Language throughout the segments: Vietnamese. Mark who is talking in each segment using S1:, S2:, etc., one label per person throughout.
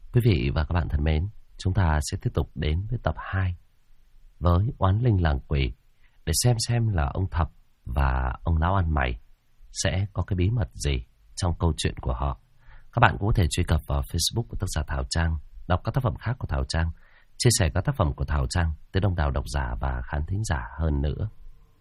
S1: Quý vị và các bạn thân mến, chúng ta sẽ tiếp tục đến với tập 2 với Oán Linh Làng Quỷ để xem là ông Thập và ông Lão Ăn Mày sẽ có cái bí mật gì trong câu chuyện của họ. Các bạn cũng có thể truy cập vào Facebook của tác giả Thảo Trang, đọc các tác phẩm khác của Thảo Trang, chia sẻ các tác phẩm của Thảo Trang tới đông đảo độc giả và khán thính giả hơn nữa.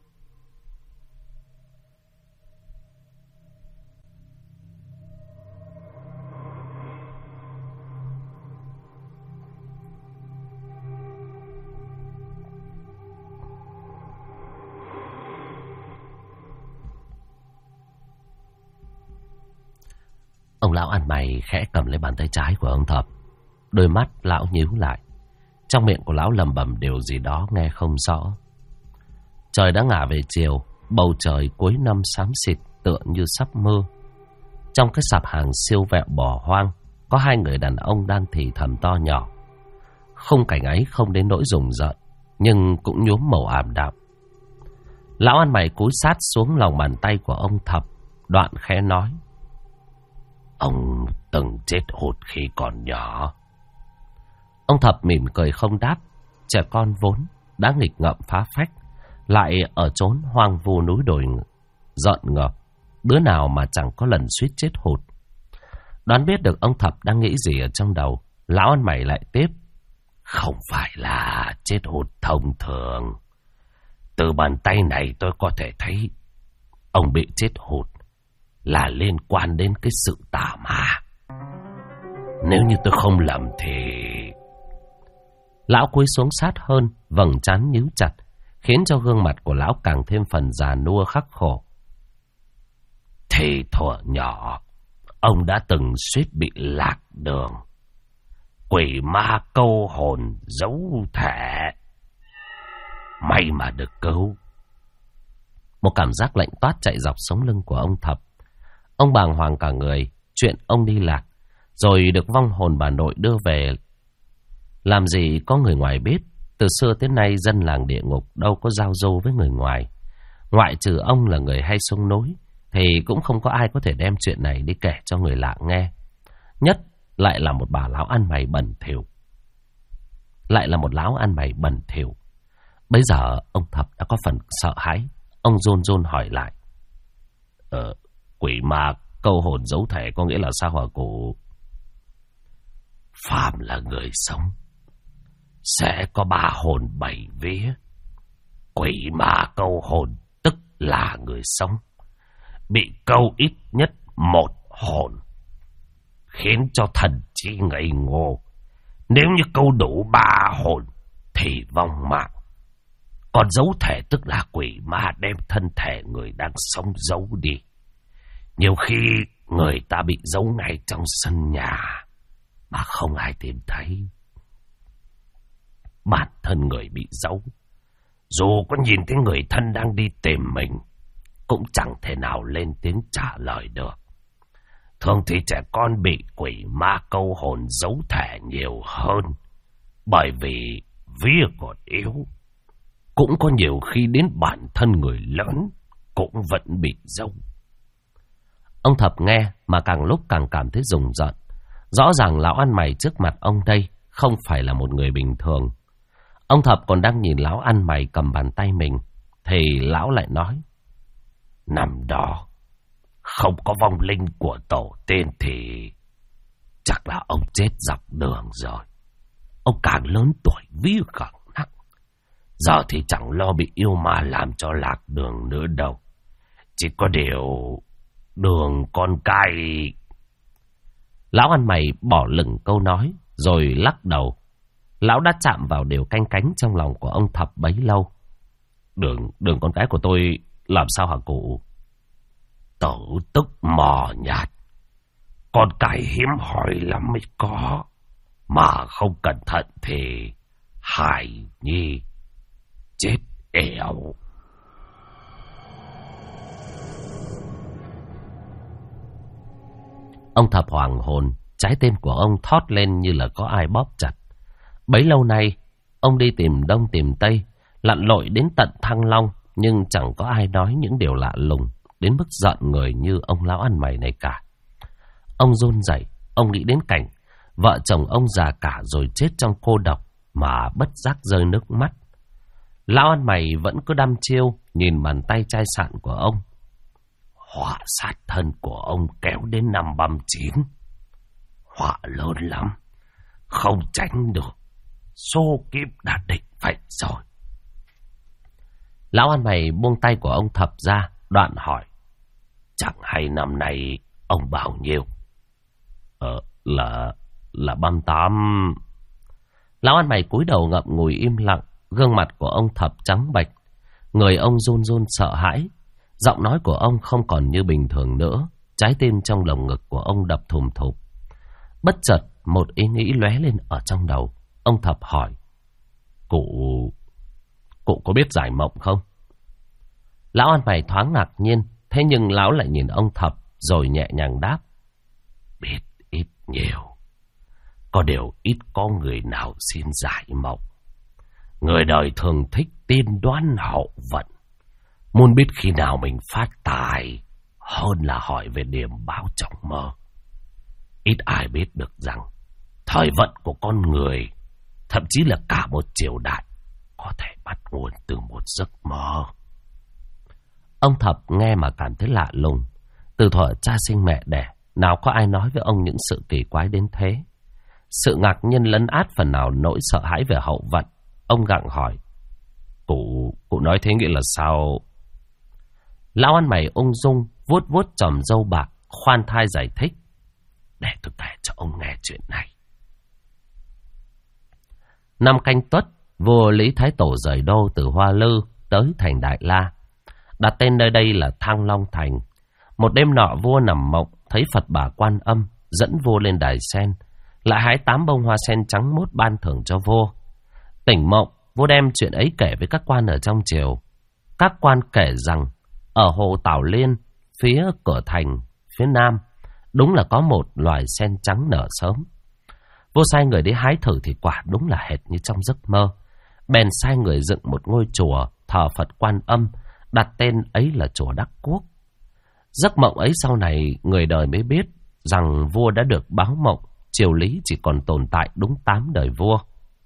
S1: Ông Lão Ăn Mày khẽ cầm lấy bàn tay trái của ông Thập. Đôi mắt lão nhíu lại. Trong miệng của lão lẩm bẩm điều gì đó nghe không rõ. Trời đã ngả về chiều. Bầu trời cuối năm xám xịt tựa như sắp mưa. Trong cái sạp hàng siêu vẹo bỏ hoang, có hai người đàn ông đang thì thầm to nhỏ. Khung cảnh ấy không đến nỗi rùng rợn, nhưng cũng nhuốm màu ảm đạm. Lão Ăn Mày cúi sát xuống lòng bàn tay của ông Thập, đoạn khẽ nói: Ông từng chết hụt khi còn nhỏ. Ông Thập mỉm cười không đáp. Trẻ con vốn đã nghịch ngợm phá phách, lại ở chốn hoang vu núi đồi rợn ngợp, đứa nào mà chẳng có lần suýt chết hụt. Đoán biết được ông Thập đang nghĩ gì ở trong đầu, Lão Ăn Mày lại tiếp: Không phải là chết hụt thông thường. Từ bàn tay này tôi có thể thấy ông bị chết hụt là liên quan đến cái sự tà ma. Nếu như tôi không lầm thì... Lão cúi xuống sát hơn, vầng trán nhíu chặt, khiến cho gương mặt của lão càng thêm phần già nua khắc khổ. Thì thuở nhỏ, ông đã từng suýt bị lạc đường. Quỷ ma câu hồn giấu thể. May mà được cứu. Một cảm giác lạnh toát chạy dọc sống lưng của ông Thập. Ông bàng hoàng cả người, chuyện ông đi lạc, rồi được vong hồn bà nội đưa về. Làm gì có người ngoài biết, từ xưa tới nay dân làng địa ngục đâu có giao du với người ngoài. Ngoại trừ ông là người hay xuống núi, thì cũng không có ai có thể đem chuyện này đi kể cho người lạ nghe. Nhất lại là một bà lão ăn mày bẩn thỉu. Bây giờ ông Thập đã có phần sợ hãi. Ông run run hỏi lại: Quỷ ma câu hồn giấu thể có nghĩa là sao hả cụ? Phàm là người sống sẽ có 3 hồn 7 vía. Quỷ ma câu hồn tức là người sống bị câu ít nhất 1 hồn, khiến cho thần trí ngây ngô. Nếu như câu đủ 3 hồn thì vong mạng. Còn giấu thể tức là quỷ ma đem thân thể người đang sống giấu đi. Nhiều khi người ta bị giấu ngay trong sân nhà mà không ai tìm thấy. Bản thân người bị giấu, dù có nhìn thấy người thân đang đi tìm mình, cũng chẳng thể nào lên tiếng trả lời được. Thường thì trẻ con bị quỷ ma câu hồn giấu thể nhiều hơn, bởi vì vía còn yếu. Cũng có nhiều khi đến bản thân người lớn cũng vẫn bị giấu. Ông Thập nghe mà càng lúc càng cảm thấy rùng rợn. Rõ ràng lão ăn mày trước mặt ông đây không phải là một người bình thường. Ông Thập còn đang nhìn lão ăn mày cầm bàn tay mình, thì lão lại nói: Năm đó không có vong linh của tổ tiên thì chắc là ông chết dọc đường rồi. Ông càng lớn tuổi vía càng nặng. Giờ thì chẳng lo bị yêu ma làm cho lạc đường nữa đâu. Chỉ có điều đường con cai. Lão ăn mày bỏ lửng câu nói rồi lắc đầu. Lão đã chạm vào điều canh cánh trong lòng của ông Thập bấy lâu. Đường con cái của tôi làm sao hả cụ? Tử tức mò nhạt. Con cái hiếm hoi lắm mới có, mà không cẩn thận thì hài nhi chết ẻo. Ông Thập hoàng hồn, trái tim của ông thót lên như là có ai bóp chặt. Bấy lâu nay, ông đi tìm đông tìm tây, lặn lội đến tận Thăng Long, nhưng chẳng có ai nói những điều lạ lùng đến mức giận người như ông lão ăn mày này cả. Ông run rẩy, ông nghĩ đến cảnh
S2: Vợ chồng ông già cả rồi chết trong cô độc mà bất giác rơi nước mắt. Lão ăn mày vẫn cứ đăm chiêu nhìn bàn tay chai sạn của ông.
S1: Họa sát thân của ông kéo đến năm 39. Họa lớn lắm, không tránh được. Số kiếp đã định vậy rồi.
S2: Lão ăn mày buông tay của ông Thập ra, đoạn hỏi.
S1: Chẳng hay năm nay ông bao nhiêu?
S2: Là 38. Lão ăn mày cúi đầu ngậm ngùi im lặng. Gương mặt của ông Thập trắng bệch, người ông run run sợ hãi. Giọng nói của ông không còn như bình thường nữa. Trái tim trong lồng ngực của ông đập thùm thụp. Bất chợt một ý nghĩ lóe lên ở trong đầu. Ông Thập hỏi. Cụ có biết giải mộng không? Lão ăn mày thoáng ngạc nhiên. Thế nhưng lão lại nhìn ông Thập rồi nhẹ nhàng đáp.
S1: Biết ít nhiều. Có điều ít có người nào xin giải mộng. Người đời thường thích tiên đoán hậu vận. Muốn biết khi nào mình phát tài hơn là hỏi về điểm báo trong mơ. Ít ai biết được rằng thời vận của con người, thậm chí là cả một triều đại, có thể bắt nguồn từ một giấc mơ.
S2: Ông Thập nghe mà cảm thấy lạ lùng. Từ thuở cha sinh mẹ đẻ, nào có ai nói với ông những sự kỳ quái đến thế. Sự ngạc nhiên lấn át phần nào nỗi sợ hãi về hậu vận. Ông gặng hỏi. Cụ nói thế nghĩa là sao? Lão ăn mày ung dung vuốt vuốt chòm râu bạc, khoan thai giải thích.
S1: Để tôi kể cho ông nghe chuyện này.
S2: Năm Canh Tuất, vua Lý Thái Tổ rời đô từ Hoa Lư tới thành Đại La, đặt tên nơi đây là Thăng Long Thành. Một đêm nọ vua nằm mộng, thấy Phật Bà Quan Âm dẫn vua lên đài sen, lại hái 8 bông hoa sen trắng mốt ban thưởng cho vua. Tỉnh mộng, vua đem chuyện ấy kể với các quan ở trong triều. Các quan kể rằng ở hồ Tảo Liên, phía cửa thành, phía nam, đúng là có một loài sen trắng nở sớm. Vua sai người đi hái thử thì quả đúng là hệt như trong giấc mơ. Bèn sai người dựng một ngôi chùa thờ Phật Quan Âm, đặt tên ấy là chùa Đắc Quốc. Giấc mộng ấy sau này người đời mới biết rằng vua đã được báo mộng, triều Lý chỉ còn tồn tại đúng 8 đời vua.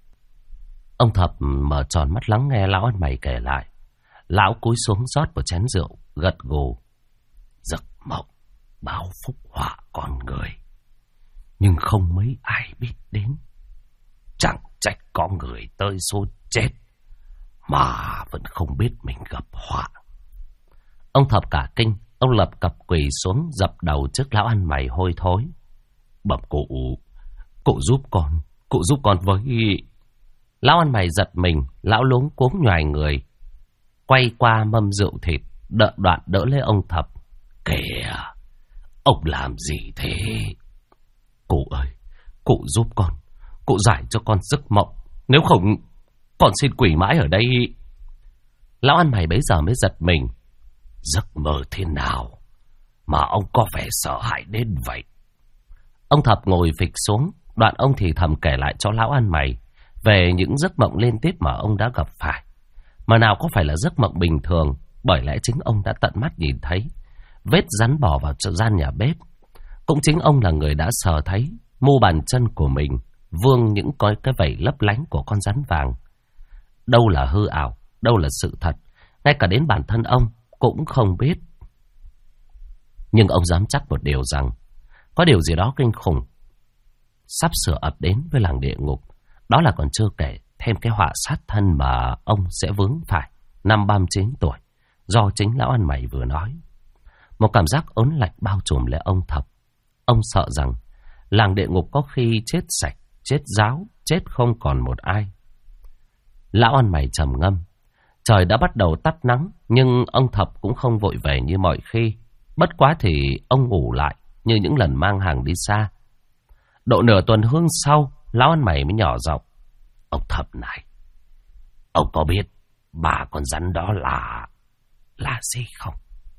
S2: Ông Thập mở tròn mắt lắng nghe lão ăn mày kể lại. Lão cúi xuống rót một chén rượu, gật gù.
S1: Giấc mộng báo phúc họa con người, nhưng không mấy ai biết đến. Chẳng trách có người tới số chết mà vẫn không biết mình gặp họa.
S2: Ông Thập cả kinh, ông lập cập quỳ xuống dập đầu trước lão ăn mày hôi thối.
S1: Bẩm cụ giúp con với...
S2: Lão ăn mày giật mình, lão luống cuống nhoài người, quay qua mâm rượu thịt, đoạn đỡ lấy ông Thập.
S1: Kìa, ông làm gì thế?
S2: Cụ ơi, cụ giúp con, cụ giải cho con giấc mộng, nếu không con xin quỷ mãi ở đây. Lão ăn mày bấy giờ mới giật mình.
S1: Giấc mơ thế nào mà ông có vẻ sợ hãi đến vậy?
S2: Ông Thập ngồi phịch xuống, đoạn ông thì thầm kể lại cho lão ăn mày về những giấc mộng liên tiếp mà ông đã gặp phải. Mà nào có phải là giấc mộng bình thường, bởi lẽ chính ông đã tận mắt nhìn thấy vết rắn bò vào gian nhà bếp. Cũng chính ông là người đã sờ thấy mu bàn chân của mình vương những cái vảy lấp lánh của con rắn vàng. Đâu là hư ảo, đâu là sự thật, ngay cả đến bản thân ông cũng không biết. Nhưng ông dám chắc một điều rằng có điều gì đó kinh khủng sắp sửa ập đến với làng địa ngục. Đó là còn chưa kể thêm cái họa sát thân mà ông sẽ vướng phải năm 39 tuổi, do chính lão ăn mày vừa nói. Một cảm giác ớn lạnh bao trùm lấy ông Thập. Ông sợ rằng làng địa ngục có khi chết sạch, chết ráo, chết không còn một ai. Lão ăn mày trầm ngâm. Trời đã bắt đầu tắt nắng, nhưng ông Thập cũng không vội về như mọi khi. Bất quá thì ông ngủ lại như những lần mang hàng đi xa. Độ nửa tuần hương sau, lão ăn mày mới nhỏ giọng.
S1: Ông Thập này, ông có biết 3 con rắn đó là gì không?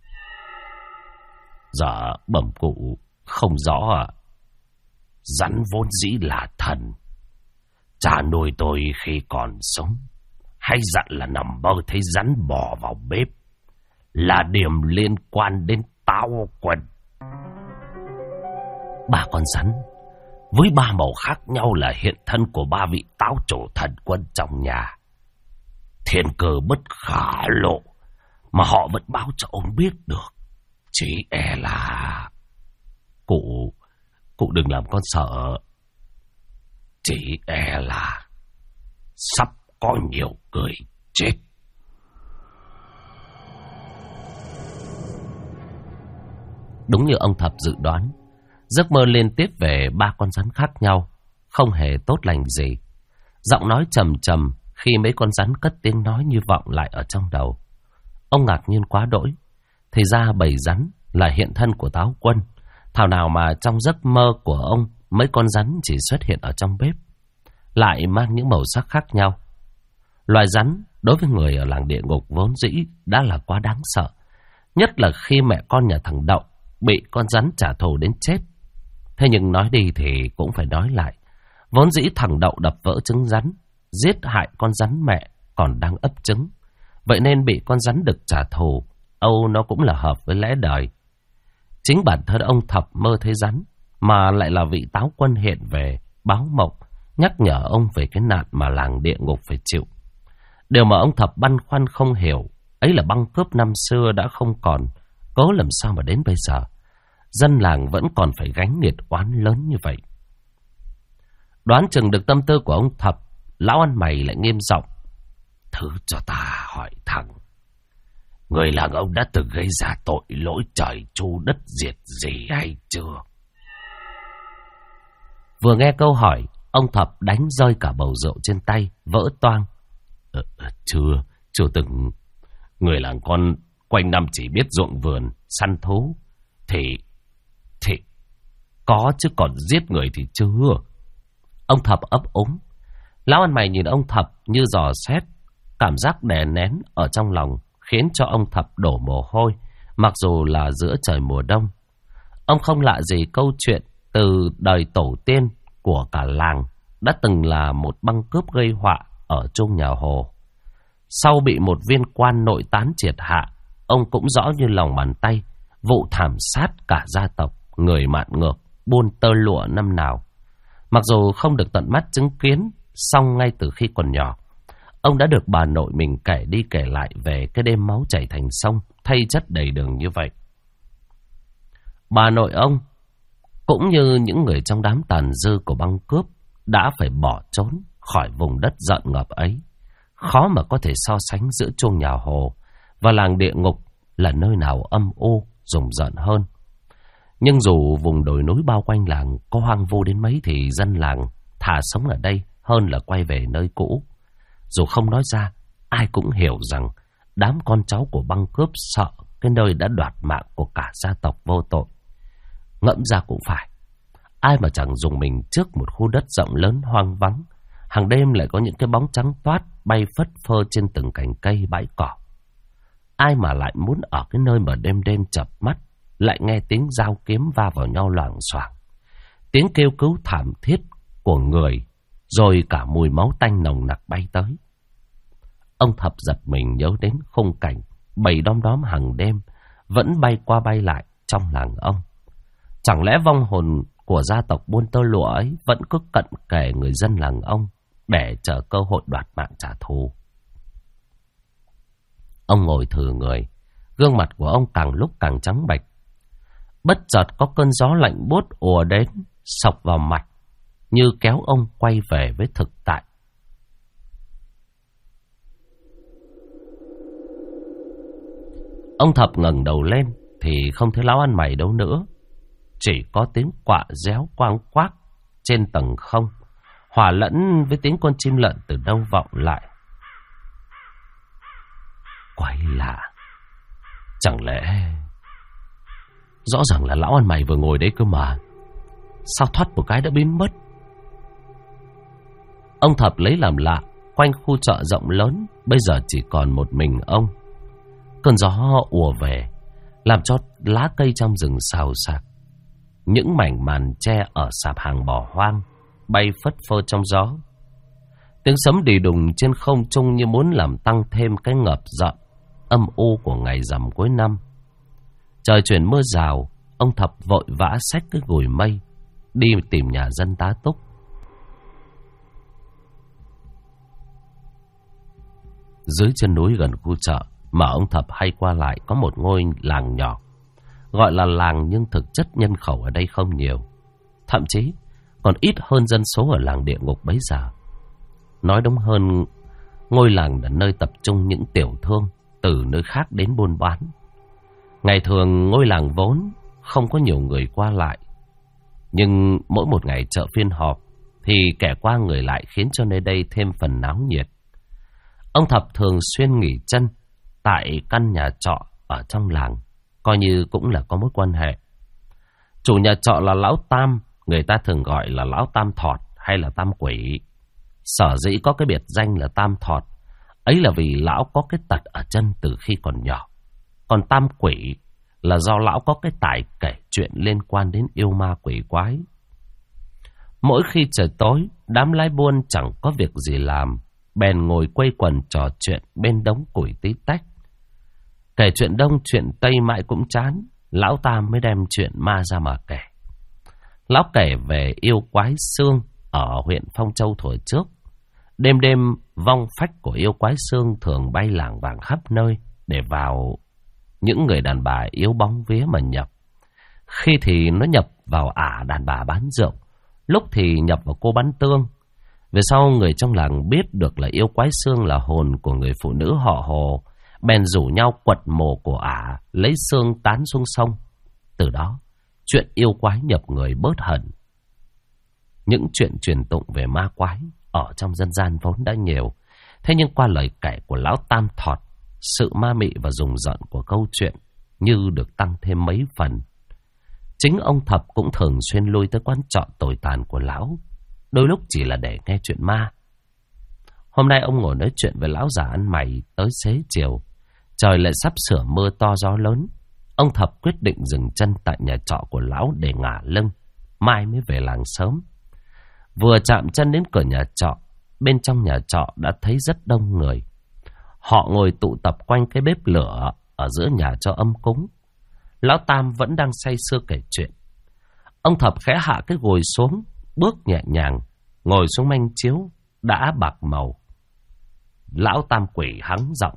S2: Dạ bẩm cụ không rõ ạ.
S1: Rắn vốn dĩ là thần. Cha nuôi tôi khi còn sống hay dặn là nằm mơ thấy rắn bò vào bếp là điểm liên quan đến táo quân.
S2: 3 con rắn
S1: với ba màu khác nhau là hiện thân của ba vị táo chủ thần quân trong nhà. Thiên cơ bất khả lộ, mà họ vẫn báo cho ông biết được. Chỉ e là...
S2: Cụ đừng làm con sợ.
S1: Chỉ e là sắp có nhiều người chết.
S2: Đúng như ông Thập dự đoán, giấc mơ liên tiếp về ba con rắn khác nhau không hề tốt lành gì. Giọng nói trầm trầm khi mấy con rắn cất tiếng nói như vọng lại ở trong đầu. Ông ngạc nhiên quá đỗi. Thì ra bầy rắn là hiện thân của Táo Quân. Thảo nào mà trong giấc mơ của ông, mấy con rắn chỉ xuất hiện ở trong bếp, lại mang những màu sắc khác nhau. Loài rắn đối với người ở làng địa ngục vốn dĩ đã là quá đáng sợ, nhất là khi mẹ con nhà thằng Đậu bị con rắn trả thù đến chết. Thế nhưng nói đi thì cũng phải nói lại, vốn dĩ thằng Đậu đập vỡ trứng rắn, giết hại con rắn mẹ còn đang ấp trứng, vậy nên bị con rắn đực trả thù, âu nó cũng là hợp với lẽ đời. Chính bản thân ông Thập mơ thấy rắn, mà lại là vị Táo Quân hiện về báo mộng, nhắc nhở ông về cái nạn mà làng địa ngục phải chịu. Điều mà ông Thập băn khoăn không hiểu, ấy là băng cướp năm xưa đã không còn, cớ làm sao mà đến bây giờ dân làng vẫn còn phải gánh nghiệt oán lớn như vậy. Đoán chừng được tâm tư của ông Thập, lão ăn mày lại nghiêm giọng:
S1: Thứ cho ta hỏi thẳng, người làng ông đã từng gây ra tội lỗi trời chu đất diệt gì hay chưa?
S2: Vừa nghe câu hỏi, ông Thập đánh rơi cả bầu rượu trên tay, vỡ toang.
S1: Chưa từng. Người làng con quanh năm chỉ biết ruộng vườn, săn thú. Thì có, chứ còn giết người thì chưa.
S2: Ông Thập ấp úng. Lão ăn mày nhìn ông Thập như dò xét, cảm giác đè nén ở trong lòng khiến cho ông Thập đổ mồ hôi, mặc dù là giữa trời mùa đông. Ông không lạ gì câu chuyện từ đời tổ tiên của cả làng đã từng là một băng cướp gây họa ở Trung Nhà Hồ. Sau bị một viên quan nội tán triệt hạ, ông cũng rõ như lòng bàn tay vụ thảm sát cả gia tộc người Mạn Ngược buôn tơ lụa năm nào. Mặc dù không được tận mắt chứng kiến, song ngay từ khi còn nhỏ, ông đã được bà nội mình kể đi kể lại về cái đêm máu chảy thành sông, thay chất đầy đường như vậy. Bà nội ông, cũng như những người trong đám tàn dư của băng cướp, đã phải bỏ trốn khỏi vùng đất giận ngập ấy. Khó mà có thể so sánh giữa Chuông Nhà Hồ và làng địa ngục là nơi nào âm u, rùng rợn hơn. Nhưng dù vùng đồi núi bao quanh làng có hoang vu đến mấy thì dân làng thà sống ở đây hơn là quay về nơi cũ. Dù không nói ra, ai cũng hiểu rằng đám con cháu của băng cướp sợ cái nơi đã đoạt mạng của cả gia tộc vô tội. Ngẫm ra cũng phải, ai mà chẳng dùng mình trước một khu đất rộng lớn hoang vắng, hàng đêm lại có những cái bóng trắng toát bay phất phơ trên từng cành cây bãi cỏ. Ai mà lại muốn ở cái nơi mà đêm đêm chập mắt lại nghe tiếng dao kiếm va vào nhau loảng xoảng, tiếng kêu cứu thảm thiết của người, rồi cả mùi máu tanh nồng nặc bay tới. Ông Thập giật mình nhớ đến khung cảnh bầy đom đóm hàng đêm vẫn bay qua bay lại trong làng ông. Chẳng lẽ vong hồn của gia tộc buôn tơ lụa ấy vẫn cứ cận kề người dân làng ông để chờ cơ hội đoạt mạng trả thù? Ông ngồi thừ người, gương mặt của ông càng lúc càng trắng bệch. Bất chợt có cơn gió lạnh buốt ùa đến, sộc vào mặt, như kéo ông quay về với thực tại. Ông Thập ngẩng đầu lên thì không thấy lão ăn mày đâu nữa, chỉ có tiếng quạ réo quang quác trên tầng không, hòa lẫn với tiếng con chim lợn từ đâu vọng lại. Quái lạ, chẳng lẽ rõ ràng là lão ăn mày vừa ngồi đấy cơ mà, sao thoát một cái đã biến mất? Ông Thập lấy làm lạ, quanh khu chợ rộng lớn bây giờ chỉ còn một mình ông. Cơn gió ùa về làm cho lá cây trong rừng xào xạc. Những mảnh màn tre ở sạp hàng bỏ hoang bay phất phơ trong gió. Tiếng sấm đì đùng trên không trung như muốn làm tăng thêm cái ngợp giận âm u của ngày rằm cuối năm. Trời chuyển mưa rào, ông Thập vội vã xách cái gùi mây đi tìm nhà dân tá túc. Dưới chân núi gần khu chợ mà ông Thập hay qua lại có một ngôi làng nhỏ. Gọi là làng nhưng thực chất nhân khẩu ở đây không nhiều. Thậm chí còn ít hơn dân số ở làng địa ngục bấy giờ. Nói đúng hơn, ngôi làng là nơi tập trung những tiểu thương từ nơi khác đến buôn bán. Ngày thường ngôi làng vốn không có nhiều người qua lại. Nhưng mỗi một ngày chợ phiên họp thì kẻ qua người lại khiến cho nơi đây thêm phần náo nhiệt. Ông Thập thường xuyên nghỉ chân tại căn nhà trọ ở trong làng, coi như cũng là có mối quan hệ. Chủ nhà trọ là Lão Tam, người ta thường gọi là Lão Tam Thọt hay là Tam Quỷ. Sở dĩ có cái biệt danh là Tam Thọt, ấy là vì lão có cái tật ở chân từ khi còn nhỏ. Còn Tam Quỷ là do lão có cái tài kể chuyện liên quan đến yêu ma quỷ quái. Mỗi khi trời tối, đám lái buôn chẳng có việc gì làm, bèn ngồi quây quần trò chuyện bên đống củi tí tách. Kể chuyện đông chuyện tây mãi cũng chán, Lão Tam mới đem chuyện ma ra mà kể. Lão kể về yêu quái xương ở huyện Phong Châu thuở trước. Đêm đêm vong phách của yêu quái xương thường bay lảng vảng khắp nơi để vào những người đàn bà yếu bóng vía mà nhập. Khi thì nó nhập vào ả đàn bà bán rượu, lúc thì nhập vào cô bán tương. Về sau người trong làng biết được là yêu quái xương là hồn của người phụ nữ họ Hồ, bèn rủ nhau quật mồ của ả, lấy xương tán xuống sông. Từ đó, chuyện yêu quái nhập người bớt hẳn. Những chuyện truyền tụng về ma quái ở trong dân gian vốn đã nhiều. Thế nhưng qua lời kể của Lão Tam Thọt, sự ma mị và rùng rợn của câu chuyện như được tăng thêm mấy phần. Chính ông Thập cũng thường xuyên lui tới quán trọ tồi tàn của lão, đôi lúc chỉ là để nghe chuyện ma. Hôm nay ông ngồi nói chuyện với lão già ăn mày tới xế chiều. Trời lại sắp sửa mưa to gió lớn. Ông Thập quyết định dừng chân tại nhà trọ của lão để ngả lưng, mai mới về làng sớm. Vừa chạm chân đến cửa nhà trọ, bên trong nhà trọ đã thấy rất đông người. Họ ngồi tụ tập quanh cái bếp lửa ở giữa nhà cho âm cúng. Lão Tam vẫn đang say sưa kể chuyện. Ông Thập khẽ hạ cái gối xuống, bước nhẹ nhàng, ngồi xuống manh chiếu đã bạc màu. Lão Tam Quỷ hắng giọng: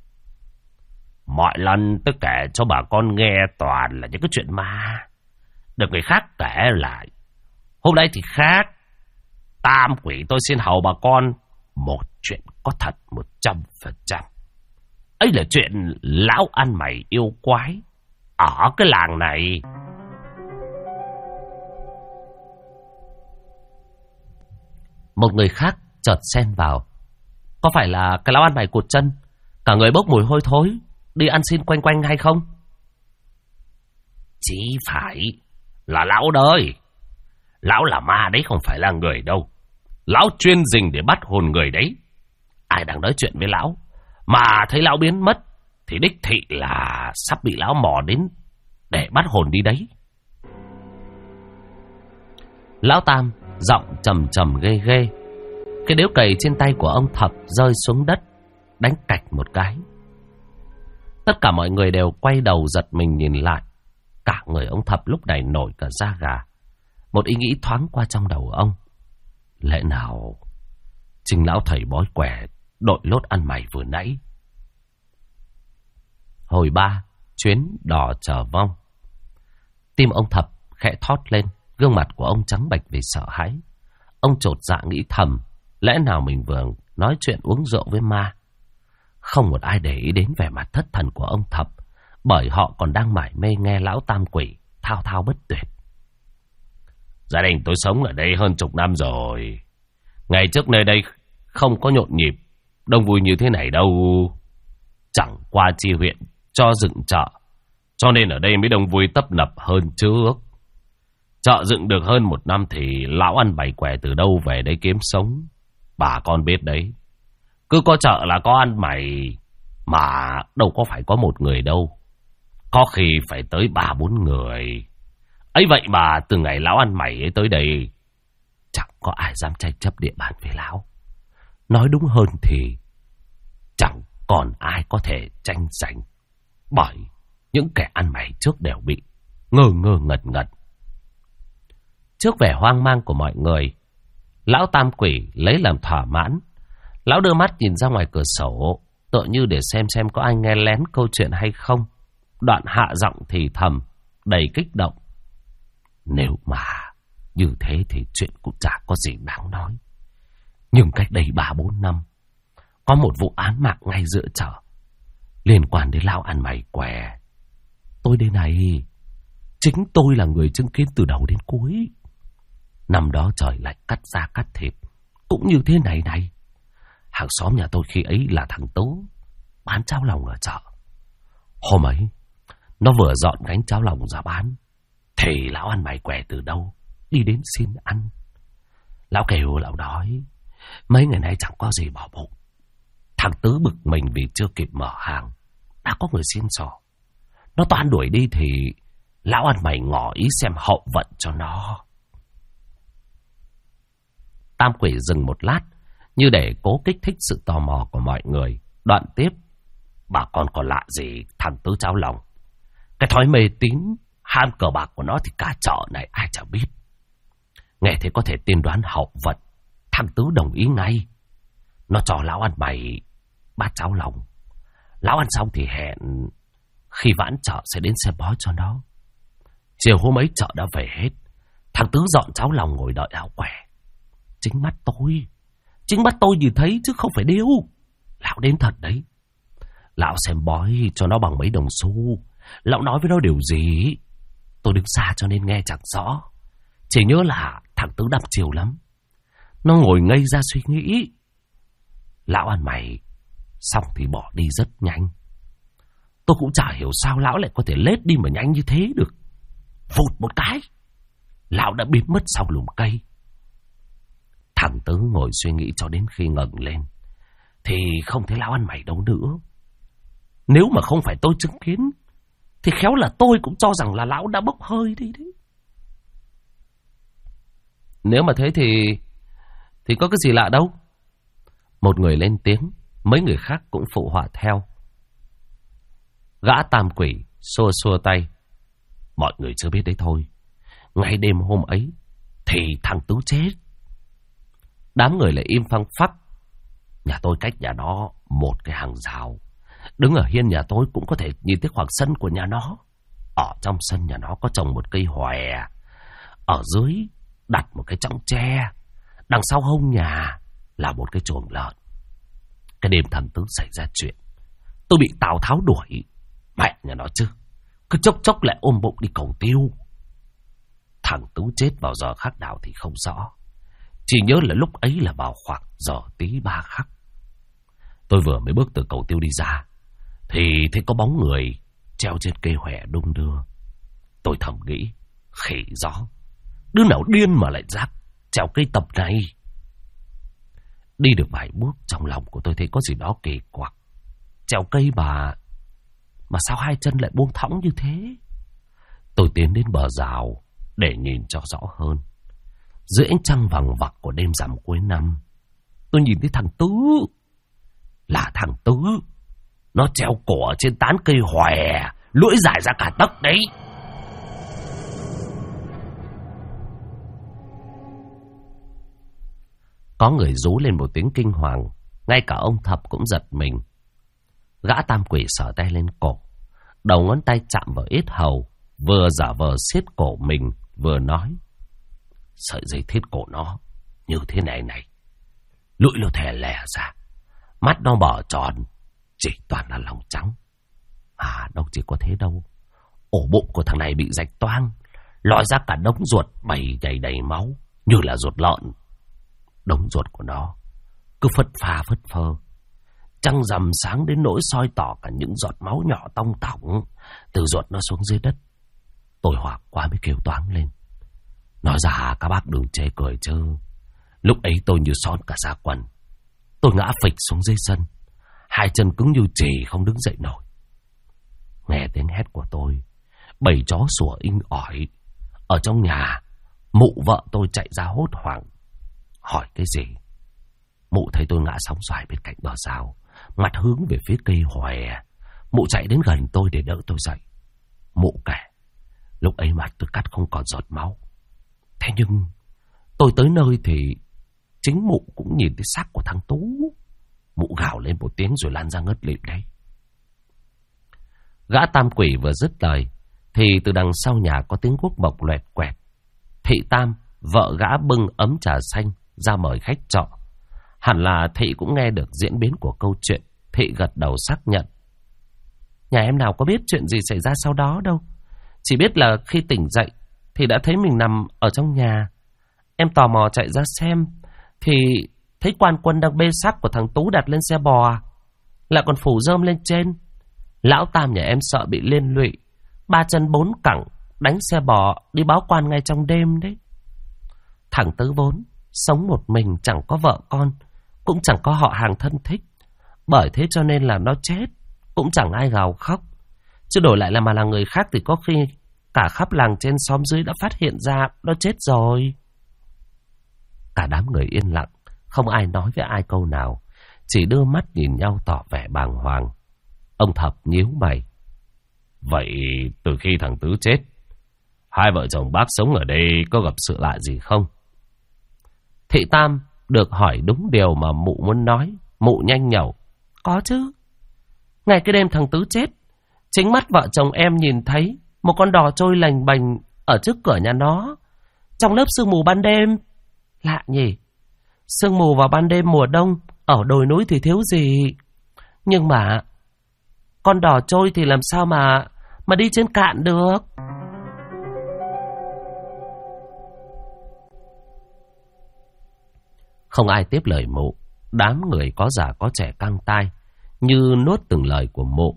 S2: mọi lần tôi kể cho bà con nghe toàn là những cái chuyện ma, được người khác kể lại. Hôm nay thì khác. Tam Quỷ tôi xin hầu bà con một chuyện có thật 100%. Ấy là chuyện lão ăn mày yêu quái ở cái làng này. Một người khác chợt xen vào: có phải là cái lão ăn mày cụt chân, cả người bốc mùi hôi thối, đi ăn xin quanh quanh hay không? Chỉ phải là lão đời. Lão là ma đấy, không phải là người đâu. Lão chuyên rình để bắt hồn người đấy. Ai đang nói chuyện với lão mà thấy lão biến mất thì đích thị là sắp bị lão mò đến để bắt hồn đi đấy. Lão Tam giọng trầm trầm ghê ghê. Cái đếu cày trên tay của ông Thập rơi xuống đất, đánh cạch một cái. Tất cả mọi người đều quay đầu giật mình nhìn lại. Cả người ông Thập lúc này nổi cả da gà. Một ý nghĩ thoáng qua trong đầu ông: lẽ nào chính lão thầy bói quẻ đội lốt ăn mày vừa nãy? Hồi 3, chuyến đò chờ vong. Tim ông Thập khẽ thót lên, gương mặt của ông trắng bệch vì sợ hãi. Ông chột dạ nghĩ thầm, lẽ nào mình vừa nói chuyện uống rượu với ma? Không một ai để ý đến vẻ mặt thất thần của ông Thập, bởi họ còn đang mải mê nghe lão Tam Quỷ thao thao bất tuyệt. Gia đình tôi sống ở đây hơn chục năm rồi. Ngày trước nơi đây không có nhộn nhịp, đông vui như thế này đâu. Chẳng qua chi huyện cho dựng chợ, cho nên ở đây mới đông vui tấp nập hơn trước. Chợ dựng được hơn 1 năm thì lão ăn bày quẻ từ đâu về đây kiếm sống. Bà con biết đấy, cứ có chợ là có ăn mày, mà đâu có phải có một người đâu, có khi phải tới 3-4 người. Ấy vậy mà từ ngày lão ăn mày ấy tới đây, chẳng có ai dám tranh chấp địa bàn với lão. Nói đúng hơn thì chẳng còn ai có thể tranh giành, bởi những kẻ ăn mày trước đều bị ngơ ngơ ngẩn ngẩn. Trước vẻ hoang mang của mọi người, lão tam quỷ lấy làm thỏa mãn. Lão đưa mắt nhìn ra ngoài cửa sổ, tựa như để xem có ai nghe lén câu chuyện hay không. Đoạn hạ giọng thì thầm, đầy kích động. Nếu mà như thế thì chuyện cũng chả có gì đáng nói. Nhưng cách đây 3-4 năm, có một vụ án mạng ngay giữa chợ, liên quan đến lão ăn mày què. Tôi đây này, chính tôi là người chứng kiến từ đầu đến cuối. Năm đó trời lạnh cắt da cắt thịt, cũng như thế này này. Hàng xóm nhà tôi khi ấy là thằng Tú, bán cháo lòng ở chợ. Hôm ấy, nó vừa dọn gánh cháo lòng ra bán, thì lão ăn mày què từ đâu đi đến xin ăn. Lão kêu lão đói, mấy ngày nay chẳng có gì bỏ bụng. Thằng Tứ bực mình vì chưa kịp mở hàng, đã có người xin sò. Nó toan đuổi đi thì lão ăn mày ngỏ ý xem hậu vận cho nó. Tam quỷ dừng một lát, như để cố kích thích sự tò mò của mọi người. Đoạn tiếp, bà con còn lạ gì thằng Tứ cháo lòng. Cái thói mê tín, ham cờ bạc của nó thì cả chợ này ai chả biết. Nghe thế có thể tiên đoán hậu vận, thằng Tứ đồng ý ngay. Nó cho lão ăn mày bát cháo lòng. Lão ăn xong thì hẹn khi vãn chợ sẽ đến xem bói cho nó. Chiều hôm ấy chợ đã về hết, thằng Tứ dọn cháo lòng ngồi đợi áo quẻ. Chính mắt tôi nhìn thấy chứ không phải điêu. Lão đến thật đấy. Lão xem bói cho nó bằng mấy đồng xu. Lão nói với nó điều gì tôi đứng xa cho nên nghe chẳng rõ. Chỉ nhớ là thằng Tứ đăm chiều lắm. Nó ngồi ngây ra suy nghĩ. Lão ăn mày xong thì bỏ đi rất nhanh. Tôi cũng chả hiểu sao lão lại có thể lết đi mà nhanh như thế được. Vụt một cái, lão đã biến mất sau lùm cây. Thằng Tứ ngồi suy nghĩ cho đến khi ngẩng lên thì không thấy lão ăn mày đâu nữa. Nếu mà không phải tôi chứng kiến thì khéo là tôi cũng cho rằng là lão đã bốc hơi đi đấy. Nếu mà thế thì có cái gì lạ đâu. Một người lên tiếng, mấy người khác cũng phụ họa theo. Gã tam quỷ xua xua tay. Mọi người chưa biết đấy thôi. Ngay đêm hôm ấy thì thằng Tứ chết. Đám người lại im phăng phắc. Nhà tôi cách nhà nó một cái hàng rào. Đứng ở hiên nhà tôi cũng có thể nhìn thấy khoảng sân của nhà nó. Ở trong sân nhà nó có trồng một cây hòe. Ở dưới đặt một cái chõng tre. Đằng sau hông nhà là một cái chuồng lợn. Cái đêm thằng Tứ xảy ra chuyện, tôi bị Tào Tháo đuổi. Mẹ nhà nó chứ, cứ chốc lại ôm bụng đi cầu tiêu. Thằng Tứ chết vào giờ khắc nào thì không rõ. Chỉ nhớ là lúc ấy là vào khoảng giờ tí 3 khắc. Tôi vừa mới bước từ cầu tiêu đi ra thì thấy có bóng người treo trên cây hòe đung đưa. Tôi thầm nghĩ, khỉ gió, đứa nào điên mà lại dám treo cây tập này. Đi được vài bước, trong lòng của tôi thấy có gì đó kỳ quặc. Treo cây mà sao hai chân lại buông thõng như thế? Tôi tiến đến bờ rào để nhìn cho rõ hơn. Dưới ánh trăng vằng vặc của đêm rằm cuối năm, tôi nhìn thấy thằng Tứ. Là thằng Tứ. Nó treo cổ ở trên tán cây hòe, lưỡi dài ra cả tấc đấy. Có người rú lên một tiếng kinh hoàng. Ngay cả ông Thập cũng giật mình. Gã tam quỷ sờ tay lên cổ, đầu ngón tay chạm vào yết hầu, vừa giả vờ siết cổ mình vừa nói. Sợi dây thít cổ nó như thế này này, lưỡi nó thè lè ra, mắt nó mở tròn, chỉ toàn là lòng trắng. À đâu chỉ có thế đâu, ổ bụng của thằng này bị rạch toang, lòi ra cả đống ruột bầy nhầy đầy máu như là ruột lợn. Đống ruột của nó cứ phất phơ, trăng rằm sáng đến nỗi soi tỏ cả những giọt máu nhỏ tong tỏng từ ruột nó xuống dưới đất. Tôi hoảng quá mới kêu toáng lên. Nói ra các bác đừng chê cười chứ. Lúc ấy tôi như son cả da quần. Tôi ngã phịch xuống dưới sân, hai chân cứng như chì không đứng dậy nổi. Nghe tiếng hét của tôi, bầy chó sủa inh ỏi. Ở trong nhà, mụ vợ tôi chạy ra hốt hoảng, hỏi cái gì. Mụ thấy tôi ngã sóng xoài bên cạnh bờ rào, mặt hướng về phía cây hòe. Mụ chạy đến gần tôi để đỡ tôi dậy. Mụ kể, lúc ấy mặt tôi cắt không còn giọt máu. Thế nhưng tôi tới nơi thì chính mụ cũng nhìn thấy xác của thằng Tú. Mụ gào lên một tiếng rồi lan ra ngất lịm đấy. Gã Tam Quỷ vừa dứt lời thì từ đằng sau nhà có tiếng guốc mộc loẹt quẹt. Thị Tam, vợ gã bưng ấm trà xanh ra mời khách trọ. Hẳn là Thị cũng nghe được diễn biến của câu chuyện. Thị gật đầu xác nhận. Nhà em nào có biết chuyện gì xảy ra sau đó đâu. Chỉ biết là khi tỉnh dậy thì đã thấy mình nằm ở trong nhà. Em tò mò chạy ra xem thì thấy quan quân đang bê xác của thằng Tú đặt lên xe bò, lại còn phủ rơm lên trên. Lão Tam nhà em sợ bị liên lụy, 3 chân 4 cẳng đánh xe bò đi báo quan ngay trong đêm đấy. Thằng Tứ vốn sống một mình, chẳng có vợ con, cũng chẳng có họ hàng thân thích. Bởi thế cho nên là nó chết cũng chẳng ai gào khóc. Chứ đổi lại là người khác thì có khi cả khắp làng trên xóm dưới đã phát hiện ra nó chết rồi. Cả đám người yên lặng, không ai nói với ai câu nào, chỉ đưa mắt nhìn nhau tỏ vẻ bàng hoàng. Ông Thập nhíu mày. Vậy từ khi thằng Tứ chết, hai vợ chồng bác sống ở đây có gặp sự lạ gì không? Thị Tam được hỏi đúng điều mà mụ muốn nói. Mụ nhanh nhẩu. Có chứ. Ngày cái đêm thằng Tứ chết, chính mắt vợ chồng em nhìn thấy một con đò trôi lành bềnh ở trước cửa nhà nó, trong lớp sương mù ban đêm. Lạ nhỉ. Sương mù vào ban đêm mùa đông ở đồi núi thì thiếu gì. Nhưng mà con đò trôi thì làm sao mà đi trên cạn được. Không ai tiếp lời mụ. Đám người có già có trẻ căng tai, như nuốt từng lời của mụ.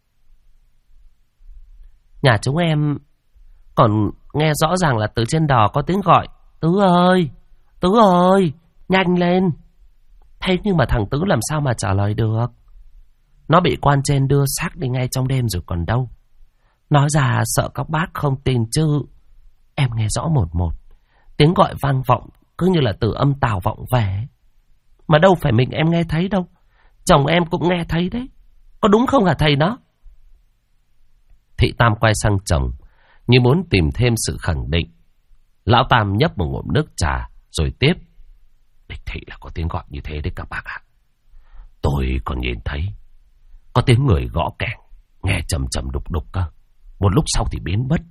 S2: Nhà chúng em còn nghe rõ ràng là từ trên đò có tiếng gọi. Tứ ơi, Tứ ơi, nhanh lên. Thế nhưng mà thằng Tứ làm sao mà trả lời được. Nó bị quan trên đưa xác đi ngay trong đêm rồi còn đâu. Nói ra sợ các bác không tin chứ. Em nghe rõ một. Tiếng gọi vang vọng cứ như là từ âm tào vọng về. Mà đâu phải mình em nghe thấy đâu. Chồng em cũng nghe thấy đấy. Có đúng không hả thầy nó? Thị Tam quay sang chồng như muốn tìm thêm sự khẳng định. Lão Tam nhấp một ngụm nước trà rồi tiếp. Đích thị là có tiếng gọi như thế đấy các bác ạ. Tôi còn nhìn thấy có tiếng người gõ kèn, nghe trầm trầm đục đục cơ. Một lúc sau thì biến mất.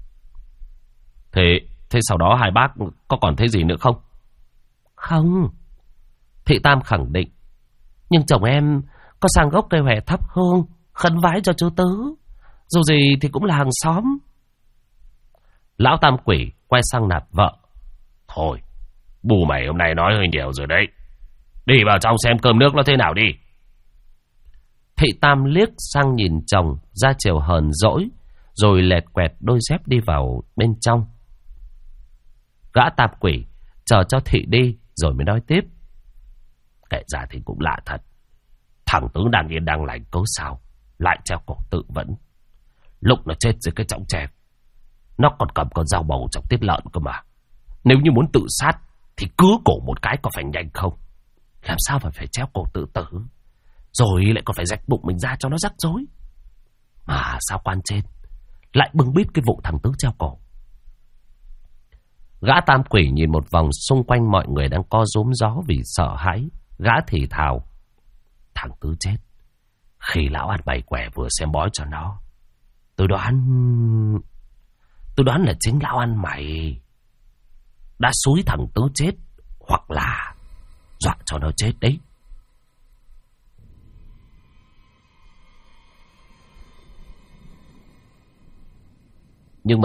S2: Thế sau đó hai bác có còn thấy gì nữa không? Không. Thị Tam khẳng định. Nhưng chồng em có sang gốc cây hòe thắp hương khấn vái cho chú Tứ. Dù gì thì cũng là hàng xóm. Lão Tam Quỷ quay sang nạt vợ. Thôi, bù mày hôm nay nói hơi nhiều rồi đấy. Đi vào trong xem cơm nước nó thế nào đi. Thị Tam liếc sang nhìn chồng ra chiều hờn dỗi, rồi lẹt quẹt đôi dép đi vào bên trong. Gã Tam Quỷ chờ cho Thị đi rồi mới nói tiếp. Kể ra thì cũng lạ thật. Thằng Tứ đang yên đang lành cớ sao lại treo cổ tự vẫn. Lúc nó chết dưới cái chõng tre, nó còn cầm con dao bầu trong tiết lợn cơ mà. Nếu như muốn tự sát thì cứ cổ một cái có phải nhanh không? Làm sao mà phải treo cổ tự tử, rồi lại còn phải rạch bụng mình ra cho nó rắc rối. Mà sao quan trên lại bưng bít cái vụ thằng Tứ treo cổ? Gã Tam Quỷ nhìn một vòng xung quanh mọi người đang co rúm gió vì sợ hãi. Gã thì thào. Thằng Tứ chết khi lão ăn bày quẻ vừa xem bói cho nó. Tôi đoán là chính lão ăn mày đã xúi thằng Tứ chết, hoặc là dọa cho nó chết đấy. Nhưng